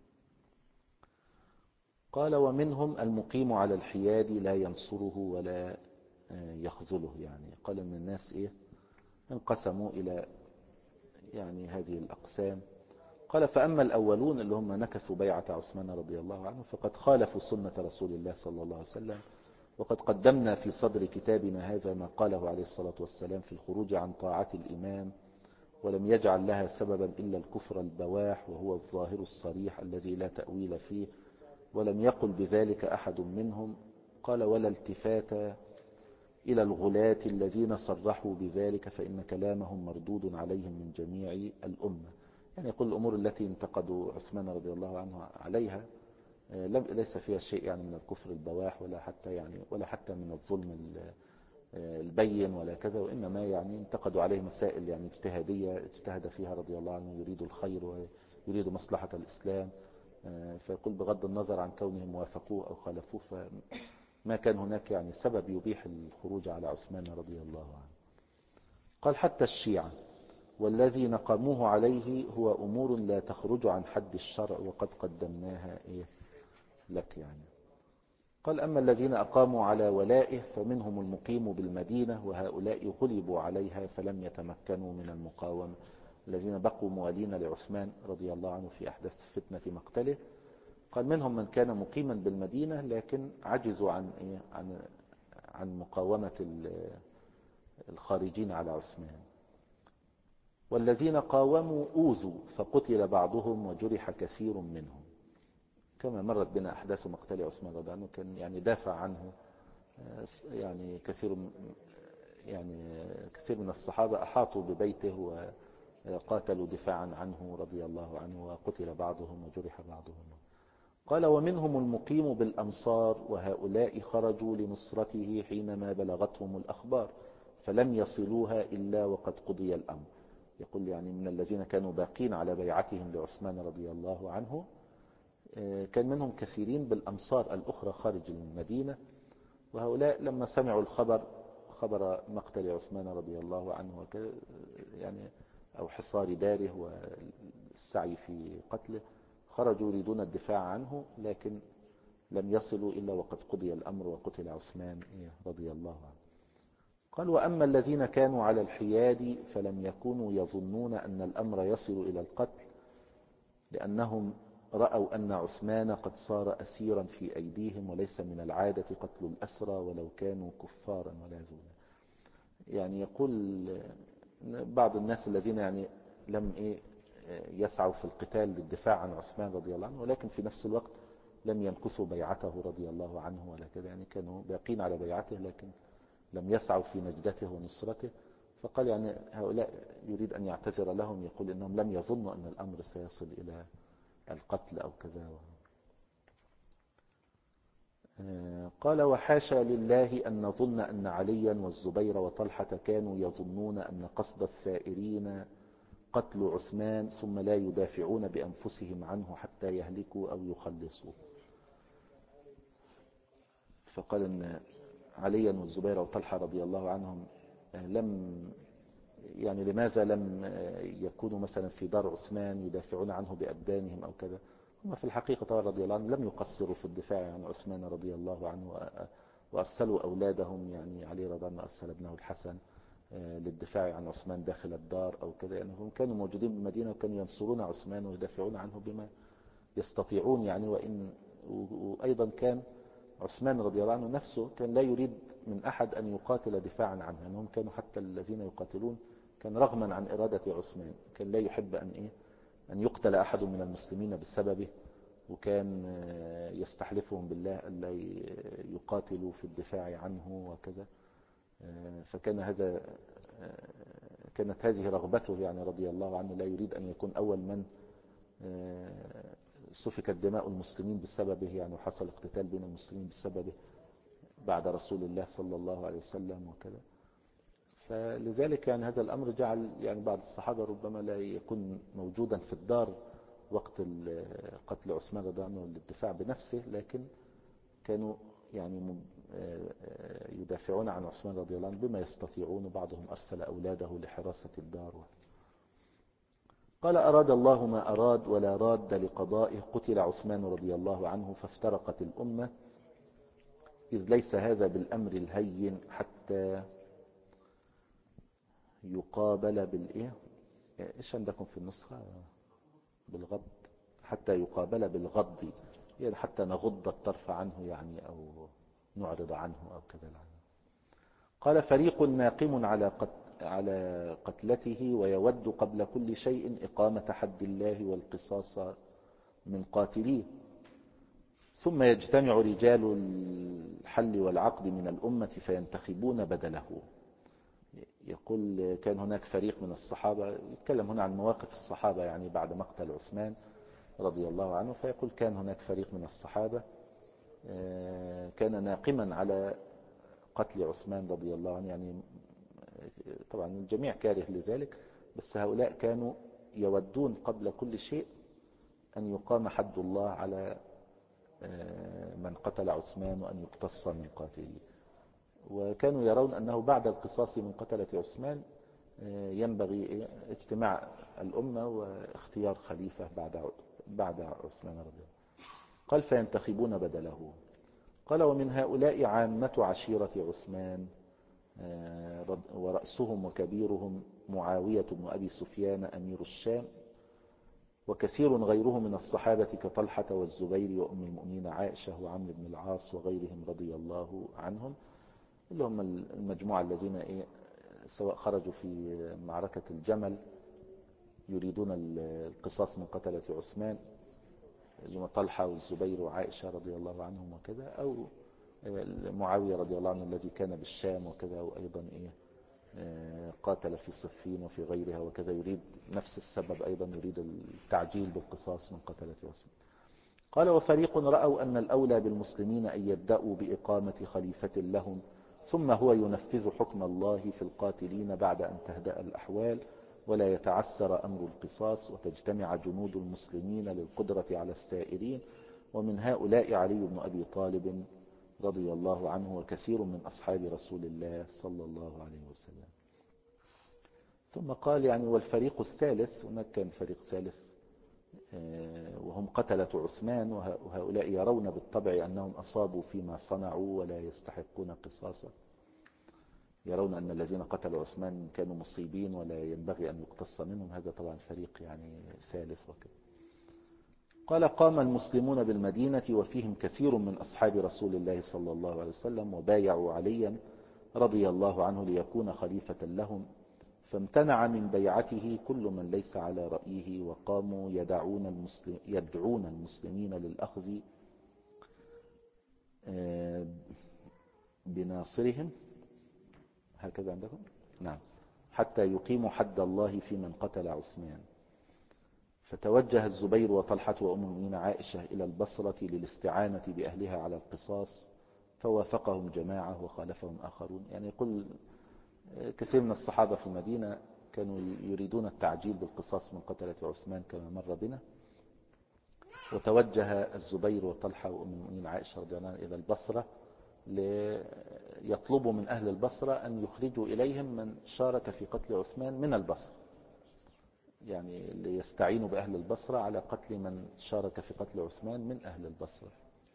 قال ومنهم المقيم على الحياد لا ينصره ولا يخذله. يعني قال ان الناس انقسموا الى يعني هذه الاقسام. قال فاما الاولون اللي هم نكثوا بيعة عثمان رضي الله عنه فقد خالفوا سنة رسول الله صلى الله عليه وسلم، وقد قدمنا في صدر كتابنا هذا ما قاله عليه الصلاة والسلام في الخروج عن طاعة الإمام، ولم يجعل لها سببا إلا الكفر البواح وهو الظاهر الصريح الذي لا تأويل فيه، ولم يقل بذلك أحد منهم. قال ولا التفات إلى الغلاة الذين صرحوا بذلك فإن كلامهم مردود عليهم من جميع الأمة. يعني يقول الأمور التي انتقدوا عثمان رضي الله عنه عليها ليس فيها شيء يعني من الكفر البواح ولا حتى من الظلم البين ولا كذا، وإنما يعني انتقدوا عليه مسائل يعني اجتهادية اجتهد فيها رضي الله عنه يريد الخير ويريد مصلحة الإسلام. فيقول بغض النظر عن كونهم وافقوه أو خالفوه فما كان هناك يعني سبب يبيح الخروج على عثمان رضي الله عنه. قال حتى الشيعة والذي نقموه عليه هو أمور لا تخرج عن حد الشرع وقد قدمناها لك. يعني قال أما الذين أقاموا على ولائه فمنهم المقيم بالمدينة وهؤلاء غلبوا عليها فلم يتمكنوا من المقاومة. الذين بقوا موالين لعثمان رضي الله عنه في أحدث فتنة مقتله، قال منهم من كان مقيما بالمدينة لكن عجزوا عن مقاومة الخارجين على عثمان. والذين قاوموا أوذوا فقتل بعضهم وجرح كثير منهم، كما مرت بنا أحداث مقتل عثمان رضي الله عنه، كان يعني دافع عنه يعني كثير من الصحابة أحاطوا ببيته وقاتلوا دفاعا عنه رضي الله عنه، وقتل بعضهم وجرح بعضهم. قال ومنهم المقيم بالأمصار وهؤلاء خرجوا لنصرته حينما بلغتهم الأخبار فلم يصلوها إلا وقد قضي الأمر. يقول يعني من الذين كانوا باقين على بيعتهم لعثمان رضي الله عنه كان منهم كثيرين بالأمصار الأخرى خارج المدينة، وهؤلاء لما سمعوا خبر مقتل عثمان رضي الله عنه يعني أو حصار داره والسعي في قتله خرجوا يريدون الدفاع عنه، لكن لم يصلوا إلا وقد قضي الأمر وقتل عثمان رضي الله عنه. قال وأما الذين كانوا على الحياد فلم يكونوا يظنون أن الأمر يصل إلى القتل، لأنهم رأوا أن عثمان قد صار أسيرا في أيديهم، وليس من العادة قتل الأسرى ولو كانوا كفارا ولا يزولا. يعني يقول بعض الناس الذين يعني لم يسعوا في القتال للدفاع عن عثمان رضي الله عنه، ولكن في نفس الوقت لم ينكثوا بيعته رضي الله عنه ولا كذا، يعني كانوا باقين على بيعته لكن لم يسعوا في نجدته ونصرته. فقال يعني هؤلاء يريد أن يعتذر لهم، يقول إنهم لم يظنوا أن الأمر سيصل إلى القتل أو كذا. قال وحاشا لله أن نظن أن عليا والزبير وطلحة كانوا يظنون أن قصد الثائرين قتل عثمان ثم لا يدافعون بأنفسهم عنه حتى يهلكوا أو يخلصوا. فقال أن عليا والزبير وطلحة رضي الله عنهم لماذا لم يكونوا مثلا في دار عثمان يدافعون عنه بأبدانهم أو كذا؟ هم في الحقيقة رضي الله عنهم لم يقصروا في الدفاع عن عثمان رضي الله عنه، وأرسلوا أولادهم، يعني علي رضي الله عنه أرسل ابنه الحسن للدفاع عن عثمان داخل الدار أو كذا، يعني هم كانوا موجودين بالمدينة وكانوا ينصرون عثمان ويدافعون عنه بما يستطيعون يعني. وأيضا كان عثمان رضي الله عنه نفسه كان لا يريد من أحد أن يقاتل دفاعا عنه، يعني هم كانوا حتى الذين يقاتلون كان رغما عن إرادة عثمان، كان لا يحب أن يقتل أحد من المسلمين بسببه، وكان يستحلفهم بالله ألا يقاتلوا في الدفاع عنه وكذا. كانت هذه رغبته يعني رضي الله عنه، لا يريد أن يكون أول من سفكت دماء المسلمين بسببه، يعني وحصل اقتتال بين المسلمين بسببه بعد رسول الله صلى الله عليه وسلم وكذا. فلذلك يعني هذا الأمر جعل يعني بعض الصحابة ربما لا يكون موجودا في الدار وقت قتل عثمان رضي الله عنه للدفاع بنفسه، لكن كانوا يعني يدافعون عن عثمان رضي الله عنه بما يستطيعون، وبعضهم أرسل أولاده لحراسة الدار. قال أراد الله ما أراد ولا راد لقضائه، قتل عثمان رضي الله عنه فافترقت الأمة، إذ ليس هذا بالأمر الهين حتى يقابل إيش عندكم في النسخة بالغض؟ حتى يقابل بالغض، يعني حتى نغض الطرف عنه يعني أو نعرض عنه أو كذا. قال فريق ناقم على قتلته ويود قبل كل شيء إقامة حد الله والقصاص من قاتليه، ثم يجتمع رجال الحل والعقد من الأمة فينتخبون بدله. يقول كان هناك فريق من الصحابة، يتكلم هنا عن مواقف الصحابة يعني بعد مقتل عثمان رضي الله عنه، فيقول كان هناك فريق من الصحابة كان ناقما على قتل عثمان رضي الله عنه، يعني طبعا الجميع كاره لذلك، بس هؤلاء كانوا يودون قبل كل شيء أن يقام حد الله على من قتل عثمان وأن يقتص من قاتله، وكانوا يرون أنه بعد القصاص من قتلة عثمان ينبغي اجتماع الأمة واختيار خليفة بعد عثمان رضي الله عنه. قال فينتخبون بدله. قال ومن هؤلاء عامة عشيرة عثمان ورأسهم وكبيرهم معاوية بن أبي سفيان أمير الشام، وكثير غيره من الصحابة كطلحة والزبير وأم المؤمنين عائشة وعمرو بن العاص وغيرهم رضي الله عنهم، اللي هم المجموعة الذين سواء خرجوا في معركة الجمل يريدون القصاص من قتلة عثمان، اللي هم طلحة والزبير وعائشة رضي الله عنهم وكذا، أو معاوية رضي الله عنه الذي كان بالشام وكذا، وأيضا قاتل في صفين وفي غيرها وكذا، يريد نفس السبب أيضا، يريد التعجيل بالقصاص من قتلة عثمان. قال وفريق رأوا أن الأولى بالمسلمين أن يبدأوا بإقامة خليفة لهم ثم هو ينفذ حكم الله في القاتلين بعد أن تهدأ الأحوال ولا يتعسر أمر القصاص وتجتمع جنود المسلمين للقدرة على السائرين، ومن هؤلاء علي بن أبي طالب رضي الله عنه وكثير من أصحاب رسول الله صلى الله عليه وسلم. ثم قال يعني والفريق الثالث، هناك كان فريق ثالث وهم قتلة عثمان، وهؤلاء يرون بالطبع أنهم أصابوا فيما صنعوا ولا يستحقون قصاصا، يرون أن الذين قتلوا عثمان كانوا مصيبين ولا ينبغي أن يقتص منهم. هذا طبعا فريق يعني ثالث وكذا. قال قام المسلمون بالمدينة وفيهم كثير من أصحاب رسول الله صلى الله عليه وسلم وبايعوا عليا رضي الله عنه ليكون خليفة لهم، فامتنع من بيعته كل من ليس على رأيه، وقاموا يدعون المسلمين للأخذ بناصرهم، هكذا عندكم؟ نعم، حتى يقيموا حد الله في من قتل عثمان. فتوجه الزبير وطلحة وأم المؤمنين عائشة إلى البصرة للاستعانة بأهلها على القصاص، فوافقهم جماعة وخالفهم آخرون. يعني يقول كثير من الصحابة في المدينة كانوا يريدون التعجيل بالقصاص من قتلة عثمان كما مر بنا، وتوجه الزبير وطلحة وأم المؤمنين عائشة رضي الله عنها إلى البصرة ليطلبوا من أهل البصرة أن يخرجوا إليهم من شارك في قتل عثمان من البصرة، يعني ليستعينوا بأهل البصرة على قتل من شارك في قتل عثمان من أهل البصرة.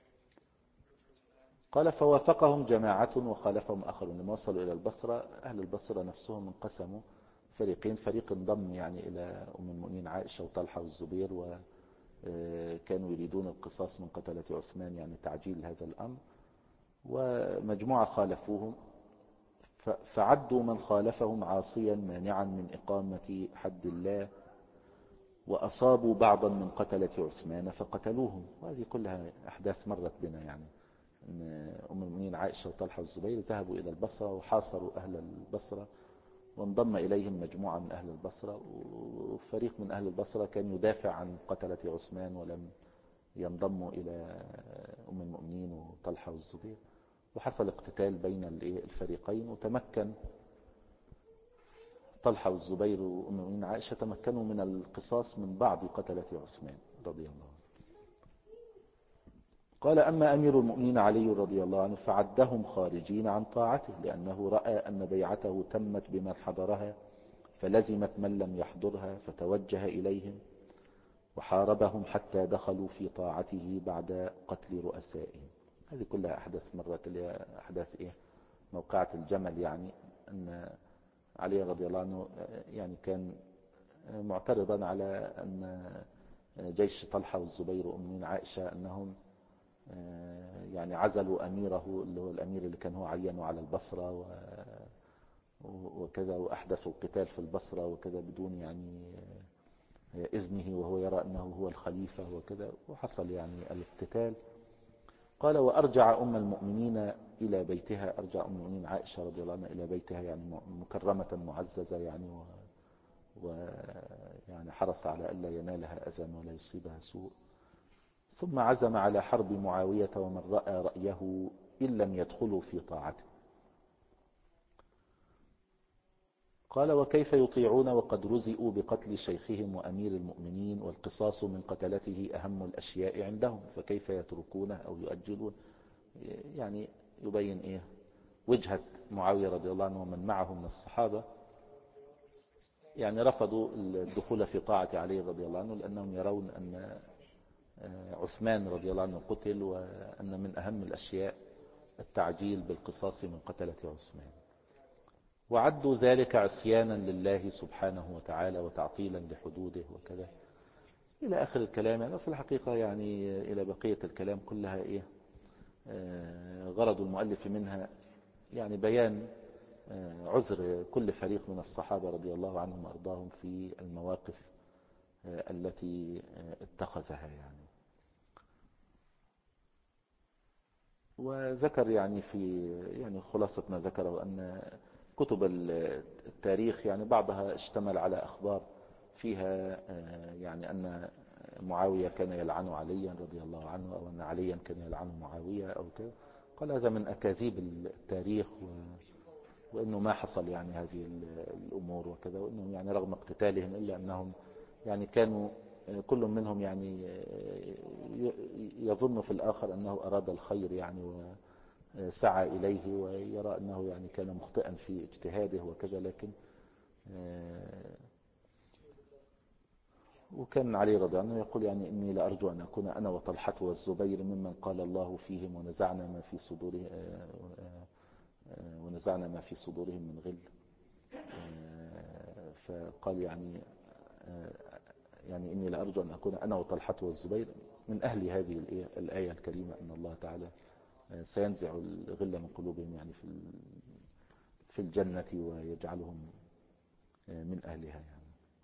قال فوافقهم جماعة وخالفهم آخرون. لما وصلوا إلى البصرة أهل البصرة نفسهم انقسموا فريقين، فريق انضم يعني إلى أم المؤمنين عائشة وطلحة والزبير وكانوا يريدون القصاص من قتلة عثمان، يعني تعجيل هذا الأمر، ومجموعة خالفوهم، فعدوا من خالفهم عاصيا مانعا من إقامة حد الله، وأصابوا بعضا من قتلة عثمان فقتلوهم. وهذه كلها أحداث مرت بنا، يعني أن أم المؤمنين عائشة وطلحة والزبير ذهبوا إلى البصرة وحاصروا أهل البصرة، وانضم إليهم مجموعة من أهل البصرة، وفريق من أهل البصرة كان يدافع عن قتلة عثمان ولم ينضموا إلى أم المؤمنين وطلحة والزبير، وحصل اقتتال بين الفريقين، وتمكن طلحة والزبير وأم المؤمنين عائشة تمكنوا من القصاص من بعض قتلة عثمان رضي الله عنه. قال أما أمير المؤمنين علي رضي الله عنه فعدهم خارجين عن طاعته، لأنه رأى أن بيعته تمت بمن حضرها فلزمت من لم يحضرها، فتوجه إليهم وحاربهم حتى دخلوا في طاعته بعد قتل رؤسائهم. هذه كلها أحداث مرت، اللي أحداث موقعة الجمل، يعني أن علي رضي الله عنه يعني كان معترضا على أن جيش طلحة والزبير وأم عائشة أنهم يعني عزلوا أميره اللي هو الأمير اللي كان هو عينه على البصرة وكذا، وأحدثوا القتال في البصرة وكذا بدون يعني إذنه، وهو يرى أنه هو الخليفة وكذا، وحصل يعني الاقتتال. قال وأرجع أم المؤمنين إلى بيتها، أرجع أم المؤمنين عائشة رضي الله عنها إلى بيتها، يعني مكرمة معززة يعني، ويعني حرص على ألا ينالها أذى ولا يصيبها سوء. ثم عزم على حرب معاوية ومن رأى رأيه إن لم يدخلوا في طاعته. قال وكيف يطيعون وقد رزئوا بقتل شيخهم وأمير المؤمنين، والقصاص من قتلته أهم الأشياء عندهم، فكيف يتركونه أو يؤجلون؟ يعني يبين وجهة معاوية رضي الله عنه ومن معه من الصحابة، يعني رفضوا الدخول في طاعة علي رضي الله عنه لأنهم يرون أن عثمان رضي الله عنه قتل، وأن من أهم الأشياء التعجيل بالقصاص من قتلة عثمان، وعدوا ذلك عصيانا لله سبحانه وتعالى وتعطيلا لحدوده وكذا إلى آخر الكلام. يعني في الحقيقة يعني إلى بقية الكلام كلها إيه غرض المؤلف منها يعني بيان عذر كل فريق من الصحابة رضي الله عنهم وأرضاهم في المواقف التي اتخذها يعني. وذكر يعني في يعني خلاصة ما ذكره أن كتب التاريخ يعني بعضها اشتمل على أخبار فيها يعني أن معاوية كان يلعن عليا رضي الله عنه، أو أن عليا كان يلعن معاوية أو كذا. قال هذا من أكاذيب التاريخ، وأنه ما حصل يعني هذه الأمور وكذا، وأنهم يعني رغم اقتتالهم إلا أنهم يعني كانوا كل منهم يعني يظن في الآخر أنه أراد الخير يعني وسعى إليه، ويرى أنه يعني كان مخطئا في اجتهاده وكذا. لكن وكان علي رضي الله عنه يقول يعني إني لأرجو أن أكون أنا وطلحة والزبير ممن قال الله فيهم ونزعنا ما في صدورهم من غل. فقال يعني إني لأرجو أن أكون أنا وطلحة والزبير من أهل هذه الآية الكريمة أن الله تعالى سينزع الغل من قلوبهم يعني في الجنة ويجعلهم من أهلها يعني.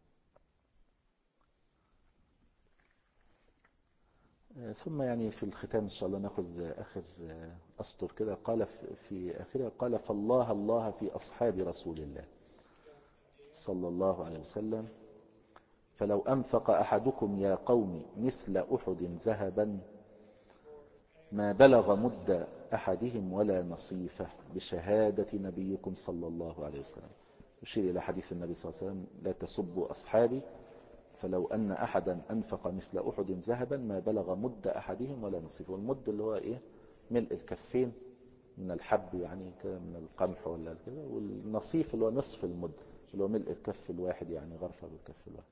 ثم يعني في الختام إن شاء الله نأخذ آخر أسطر كده. قال في آخرها قال فالله الله في أصحاب رسول الله صلى الله عليه وسلم فلو أنفق أحدكم يا قوم مثل أحد ذهبا ما بلغ مد أحدهم ولا نصيفه بشهادة نبيكم صلى الله عليه وسلم. يشير إلى حديث النبي صلى الله عليه وسلم لا تسبوا أصحابي فلو أن أحدا أنفق مثل أحد ذهبا ما بلغ مد أحدهم ولا نصيفه. والمد اللي هو إيه ملء الكفين من الحب يعني كده من القمح ولا كده، والنصيف اللي هو نصف المد اللي هو ملء الكف الواحد يعني غرفة بالكف الواحد.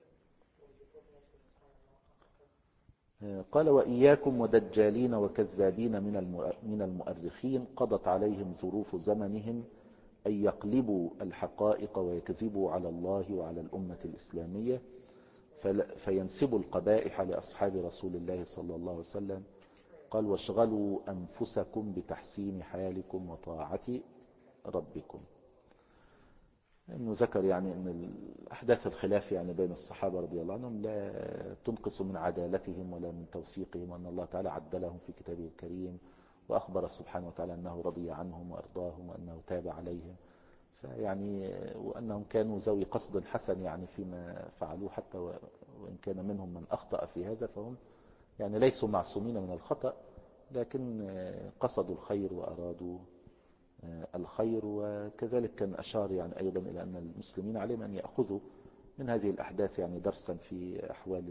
قال وإياكم ودجالين وكذابين من المؤرخين قضت عليهم ظروف زمنهم أن يقلبوا الحقائق ويكذبوا على الله وعلى الأمة الإسلامية فينسبوا القبائح لأصحاب رسول الله صلى الله عليه وسلم. قال واشغلوا أنفسكم بتحسين حالكم وطاعة ربكم. انه ذكر يعني ان احداث الخلاف يعني بين الصحابة رضي الله عنهم لا تنقص من عدالتهم ولا من توثيقهم، وان الله تعالى عدلهم في كتابه الكريم، واخبر سبحانه وتعالى انه رضي عنهم وارضاهم وانه تاب عليهم، فيعني وانهم كانوا ذوي قصد حسن يعني فيما فعلوه، حتى وان كان منهم من اخطأ في هذا فهم يعني ليسوا معصومين من الخطأ، لكن قصدوا الخير وارادوا الخير. وكذلك كان أشار يعني أيضا إلى أن المسلمين عليهم أن يأخذوا من هذه الأحداث يعني درسا في أحوال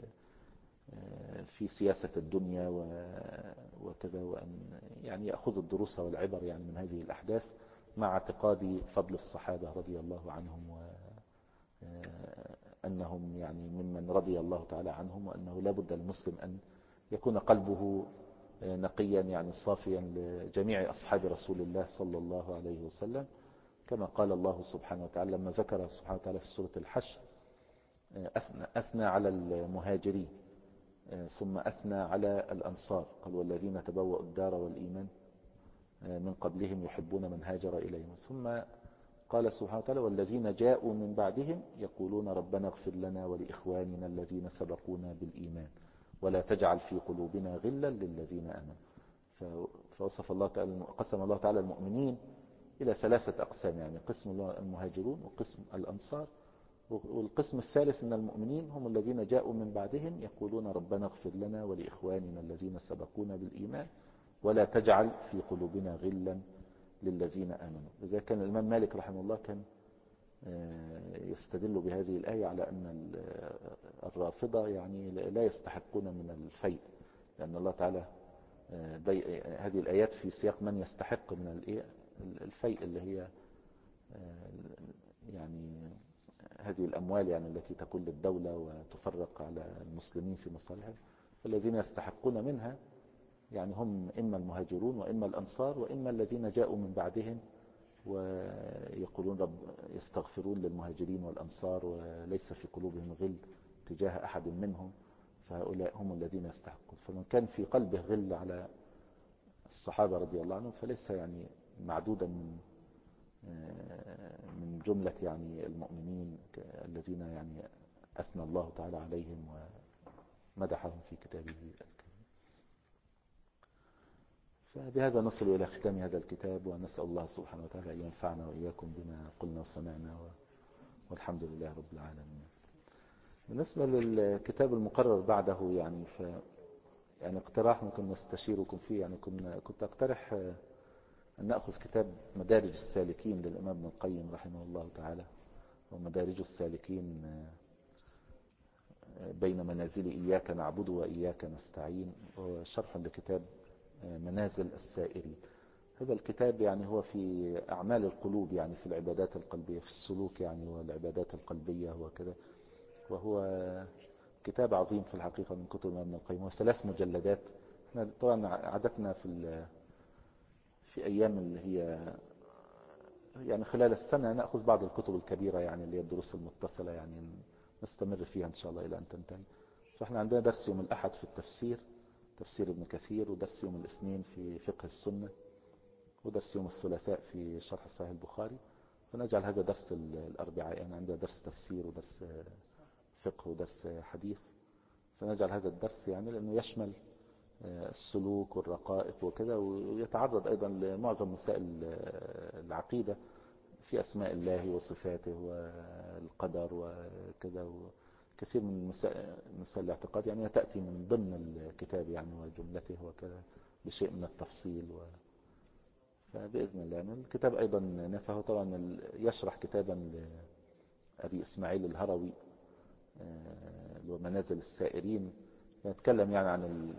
في سياسة الدنيا وكذا، وأن يعني يأخذوا الدروس والعبر يعني من هذه الأحداث مع اعتقاد فضل الصحابة رضي الله عنهم وأنهم يعني ممن رضي الله تعالى عنهم، وأنه لا بد المسلم أن يكون قلبه نقيا يعني صافيا لجميع أصحاب رسول الله صلى الله عليه وسلم، كما قال الله سبحانه وتعالى لما ذكر سبحانه وتعالى في سورة الحشر أثنى على المهاجرين ثم أثنى على الأنصار قال والذين تبوأوا الدار والإيمان من قبلهم يحبون من هاجر إليهم، ثم قال سبحانه وتعالى والذين جاءوا من بعدهم يقولون ربنا اغفر لنا ولإخواننا الذين سبقونا بالإيمان ولا تجعل في قلوبنا غلا للذين آمنوا. فوصف الله تعالى قسم الله تعالى المؤمنين إلى ثلاثة أقسام، يعني قسم المهاجرون وقسم الأنصار، والقسم الثالث من المؤمنين هم الذين جاءوا من بعدهم يقولون ربنا اغفر لنا ولإخواننا الذين سبقونا بالإيمان ولا تجعل في قلوبنا غلا للذين آمنوا. لذلك كان الإمام مالك رحمه الله كان يستدل بهذه الآية على أن الرافضة يعني لا يستحقون من الفيء، لأن الله تعالى هذه الآيات في سياق من يستحق من الفيء اللي هي يعني هذه الأموال يعني التي تكون للدولة وتفرق على المسلمين في مصالحهم. الذين يستحقون منها يعني هم إما المهاجرون وإما الأنصار وإما الذين جاءوا من بعدهم ويقولون رب يستغفرون للمهاجرين والأنصار وليس في قلوبهم غل تجاه أحد منهم، فهؤلاء هم الذين يستحقون. فمن كان في قلبه غل على الصحابة رضي الله عنهم فليس يعني معدودا من جملة يعني المؤمنين الذين يعني أثنى الله تعالى عليهم ومدحهم في كتابه الكريم. فبهذا نصل إلى ختام هذا الكتاب، ونسأل الله سبحانه وتعالى أن ينفعنا وإياكم بما قلنا وسمعنا، والحمد لله رب العالمين. بالنسبة للكتاب المقرر بعده يعني اقتراح ممكن نستشيركم فيه، يعني كنت أقترح أن نأخذ كتاب مدارج السالكين للإمام ابن القيم رحمه الله تعالى، ومدارج السالكين بين منازل إياك نعبد وإياك نستعين، وشرح لكتاب منازل السائرين. هذا الكتاب يعني هو في أعمال القلوب، يعني في العبادات القلبية، في السلوك يعني والعبادات القلبية وكذا، وهو كتاب عظيم في الحقيقة من كتب ابن القيم، وثلاث مجلدات. طبعا عادتنا في أيام اللي هي يعني خلال السنة نأخذ بعض الكتب الكبيرة يعني اللي هي الدروس المتصلة يعني نستمر فيها إن شاء الله إلى أن تنتهي. فإحنا عندنا درس يوم الأحد في التفسير، تفسير ابن كثير، ودرس يوم الاثنين في فقه السنة، ودرس يوم الثلاثاء في شرح صحيح البخاري. فنجعل هذا درس الأربعاء، يعني عندنا درس تفسير ودرس فقه ودرس حديث، فنجعل هذا الدرس يعني لأنه يشمل السلوك والرقائق وكذا، ويتعرض أيضا لمعظم مسائل العقيدة في أسماء الله وصفاته والقدر وكذا، وكثير من مسائل الاعتقاد يعني تأتي من ضمن الكتاب يعني وجملته وكذا بشيء من التفصيل فبإذن الله يعني الكتاب أيضا نفعه. طبعا يشرح كتابا لأبي إسماعيل الهروي ومنازل السائرين، يتكلم يعني عن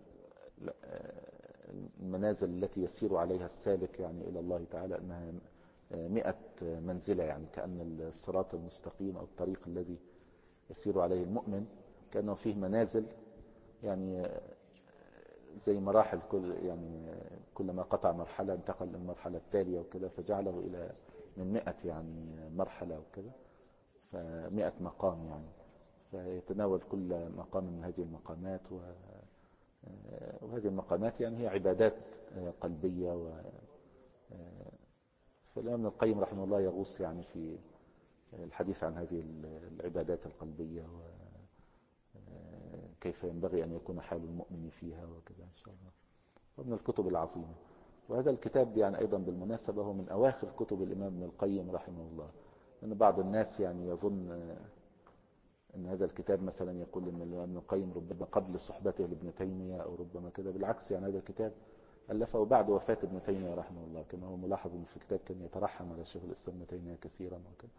المنازل التي يسير عليها السالك يعني إلى الله تعالى، أنها 100 منزلة، يعني كأن الصراط المستقيم أو الطريق الذي يسير عليه المؤمن كأنه فيه منازل يعني زي مراحل، كلما قطع مرحلة انتقل للمرحلة التالية وكذا، فجعله إلى من 100 يعني مرحلة وكذا، ف100 مقام يعني، فيتناول كل مقام من هذه المقامات، وهذه المقامات يعني هي عبادات قلبية. فالإمام ابن القيم رحمه الله يغوص يعني في الحديث عن هذه العبادات القلبية وكيف ينبغي أن يكون حال المؤمن فيها وكذا إن شاء الله، ومن الكتب العظيمة. وهذا الكتاب يعني أيضا بالمناسبة هو من أواخر كتب الإمام ابن القيم رحمه الله، لأن بعض الناس يعني يظن أن هذا الكتاب مثلا يقول أن الإمام ابن القيم ربما قبل صحبته لابن تيمية أو ربما كذا، بالعكس يعني هذا الكتاب ألفه بعد وفاة ابن تيمية رحمه الله، كما هو ملاحظ في الكتاب كان يترحم على شيخ الإسلام ابن تيمية كثيرا وكذا،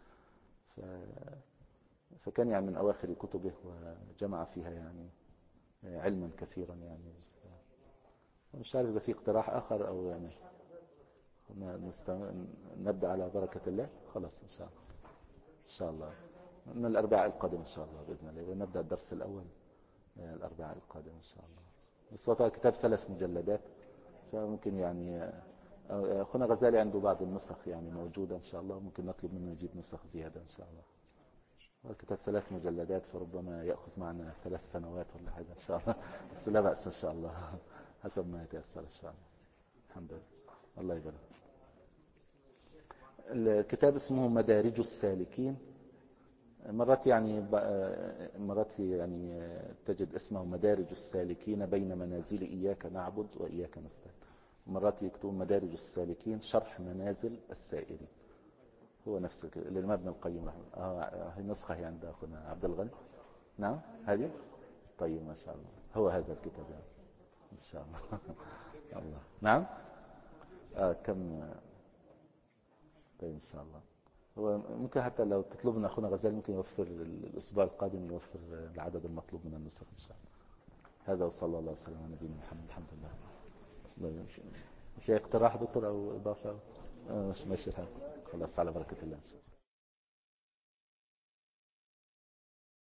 فكان يعني من أواخر كتبه وجمع فيها يعني علما كثيرا يعني. مش عارف إذا في اقتراح آخر أو يعني نبدأ على بركة الله. خلاص إن شاء الله، إن شاء الله من الأربعاء القادم إن شاء الله بإذن الله نبدأ الدرس الأول الأربعاء القادم إن شاء الله. الصوت كتاب 3 مجلدات، فممكن يعني أخونا غزالي عنده بعض النسخ يعني موجودة إن شاء الله، ممكن نطلب منه يجيب نسخ زيادة إن شاء الله. الكتاب 3 مجلدات، فربما يأخذ معنا 3 سنوات ولا حاجة إن شاء الله، بس لا بأس إن شاء الله حسب ما يتيسر إن شاء الله. الحمد لله، الله يبارك. الكتاب اسمه مدارج السالكين، مرات يعني تجد اسمه مدارج السالكين بين منازل إياك نعبد وإياك نستعين، مرات يكتبون مدارج السالكين شرح منازل السائرين، هو نفس الإمام ابن القيم رحمه الله. هي نسخة هي عند أخونا عبد الغني. نعم هذه طيب ما شاء الله، هو هذا الكتاب يعني إن شاء الله الله. نعم كم طيب إن شاء الله. هو ممكن حتى لو تطلبنا أخونا غزال ممكن يوفر الأسبوع القادم، يوفر العدد المطلوب من النسخ إن شاء الله. هذا وصلى الله وسلم على نبينا محمد. الحمد لله. في اقتراح دكتور أو إضافة؟ ماشي الحال. خلاص على بركة الله إن شاء الله.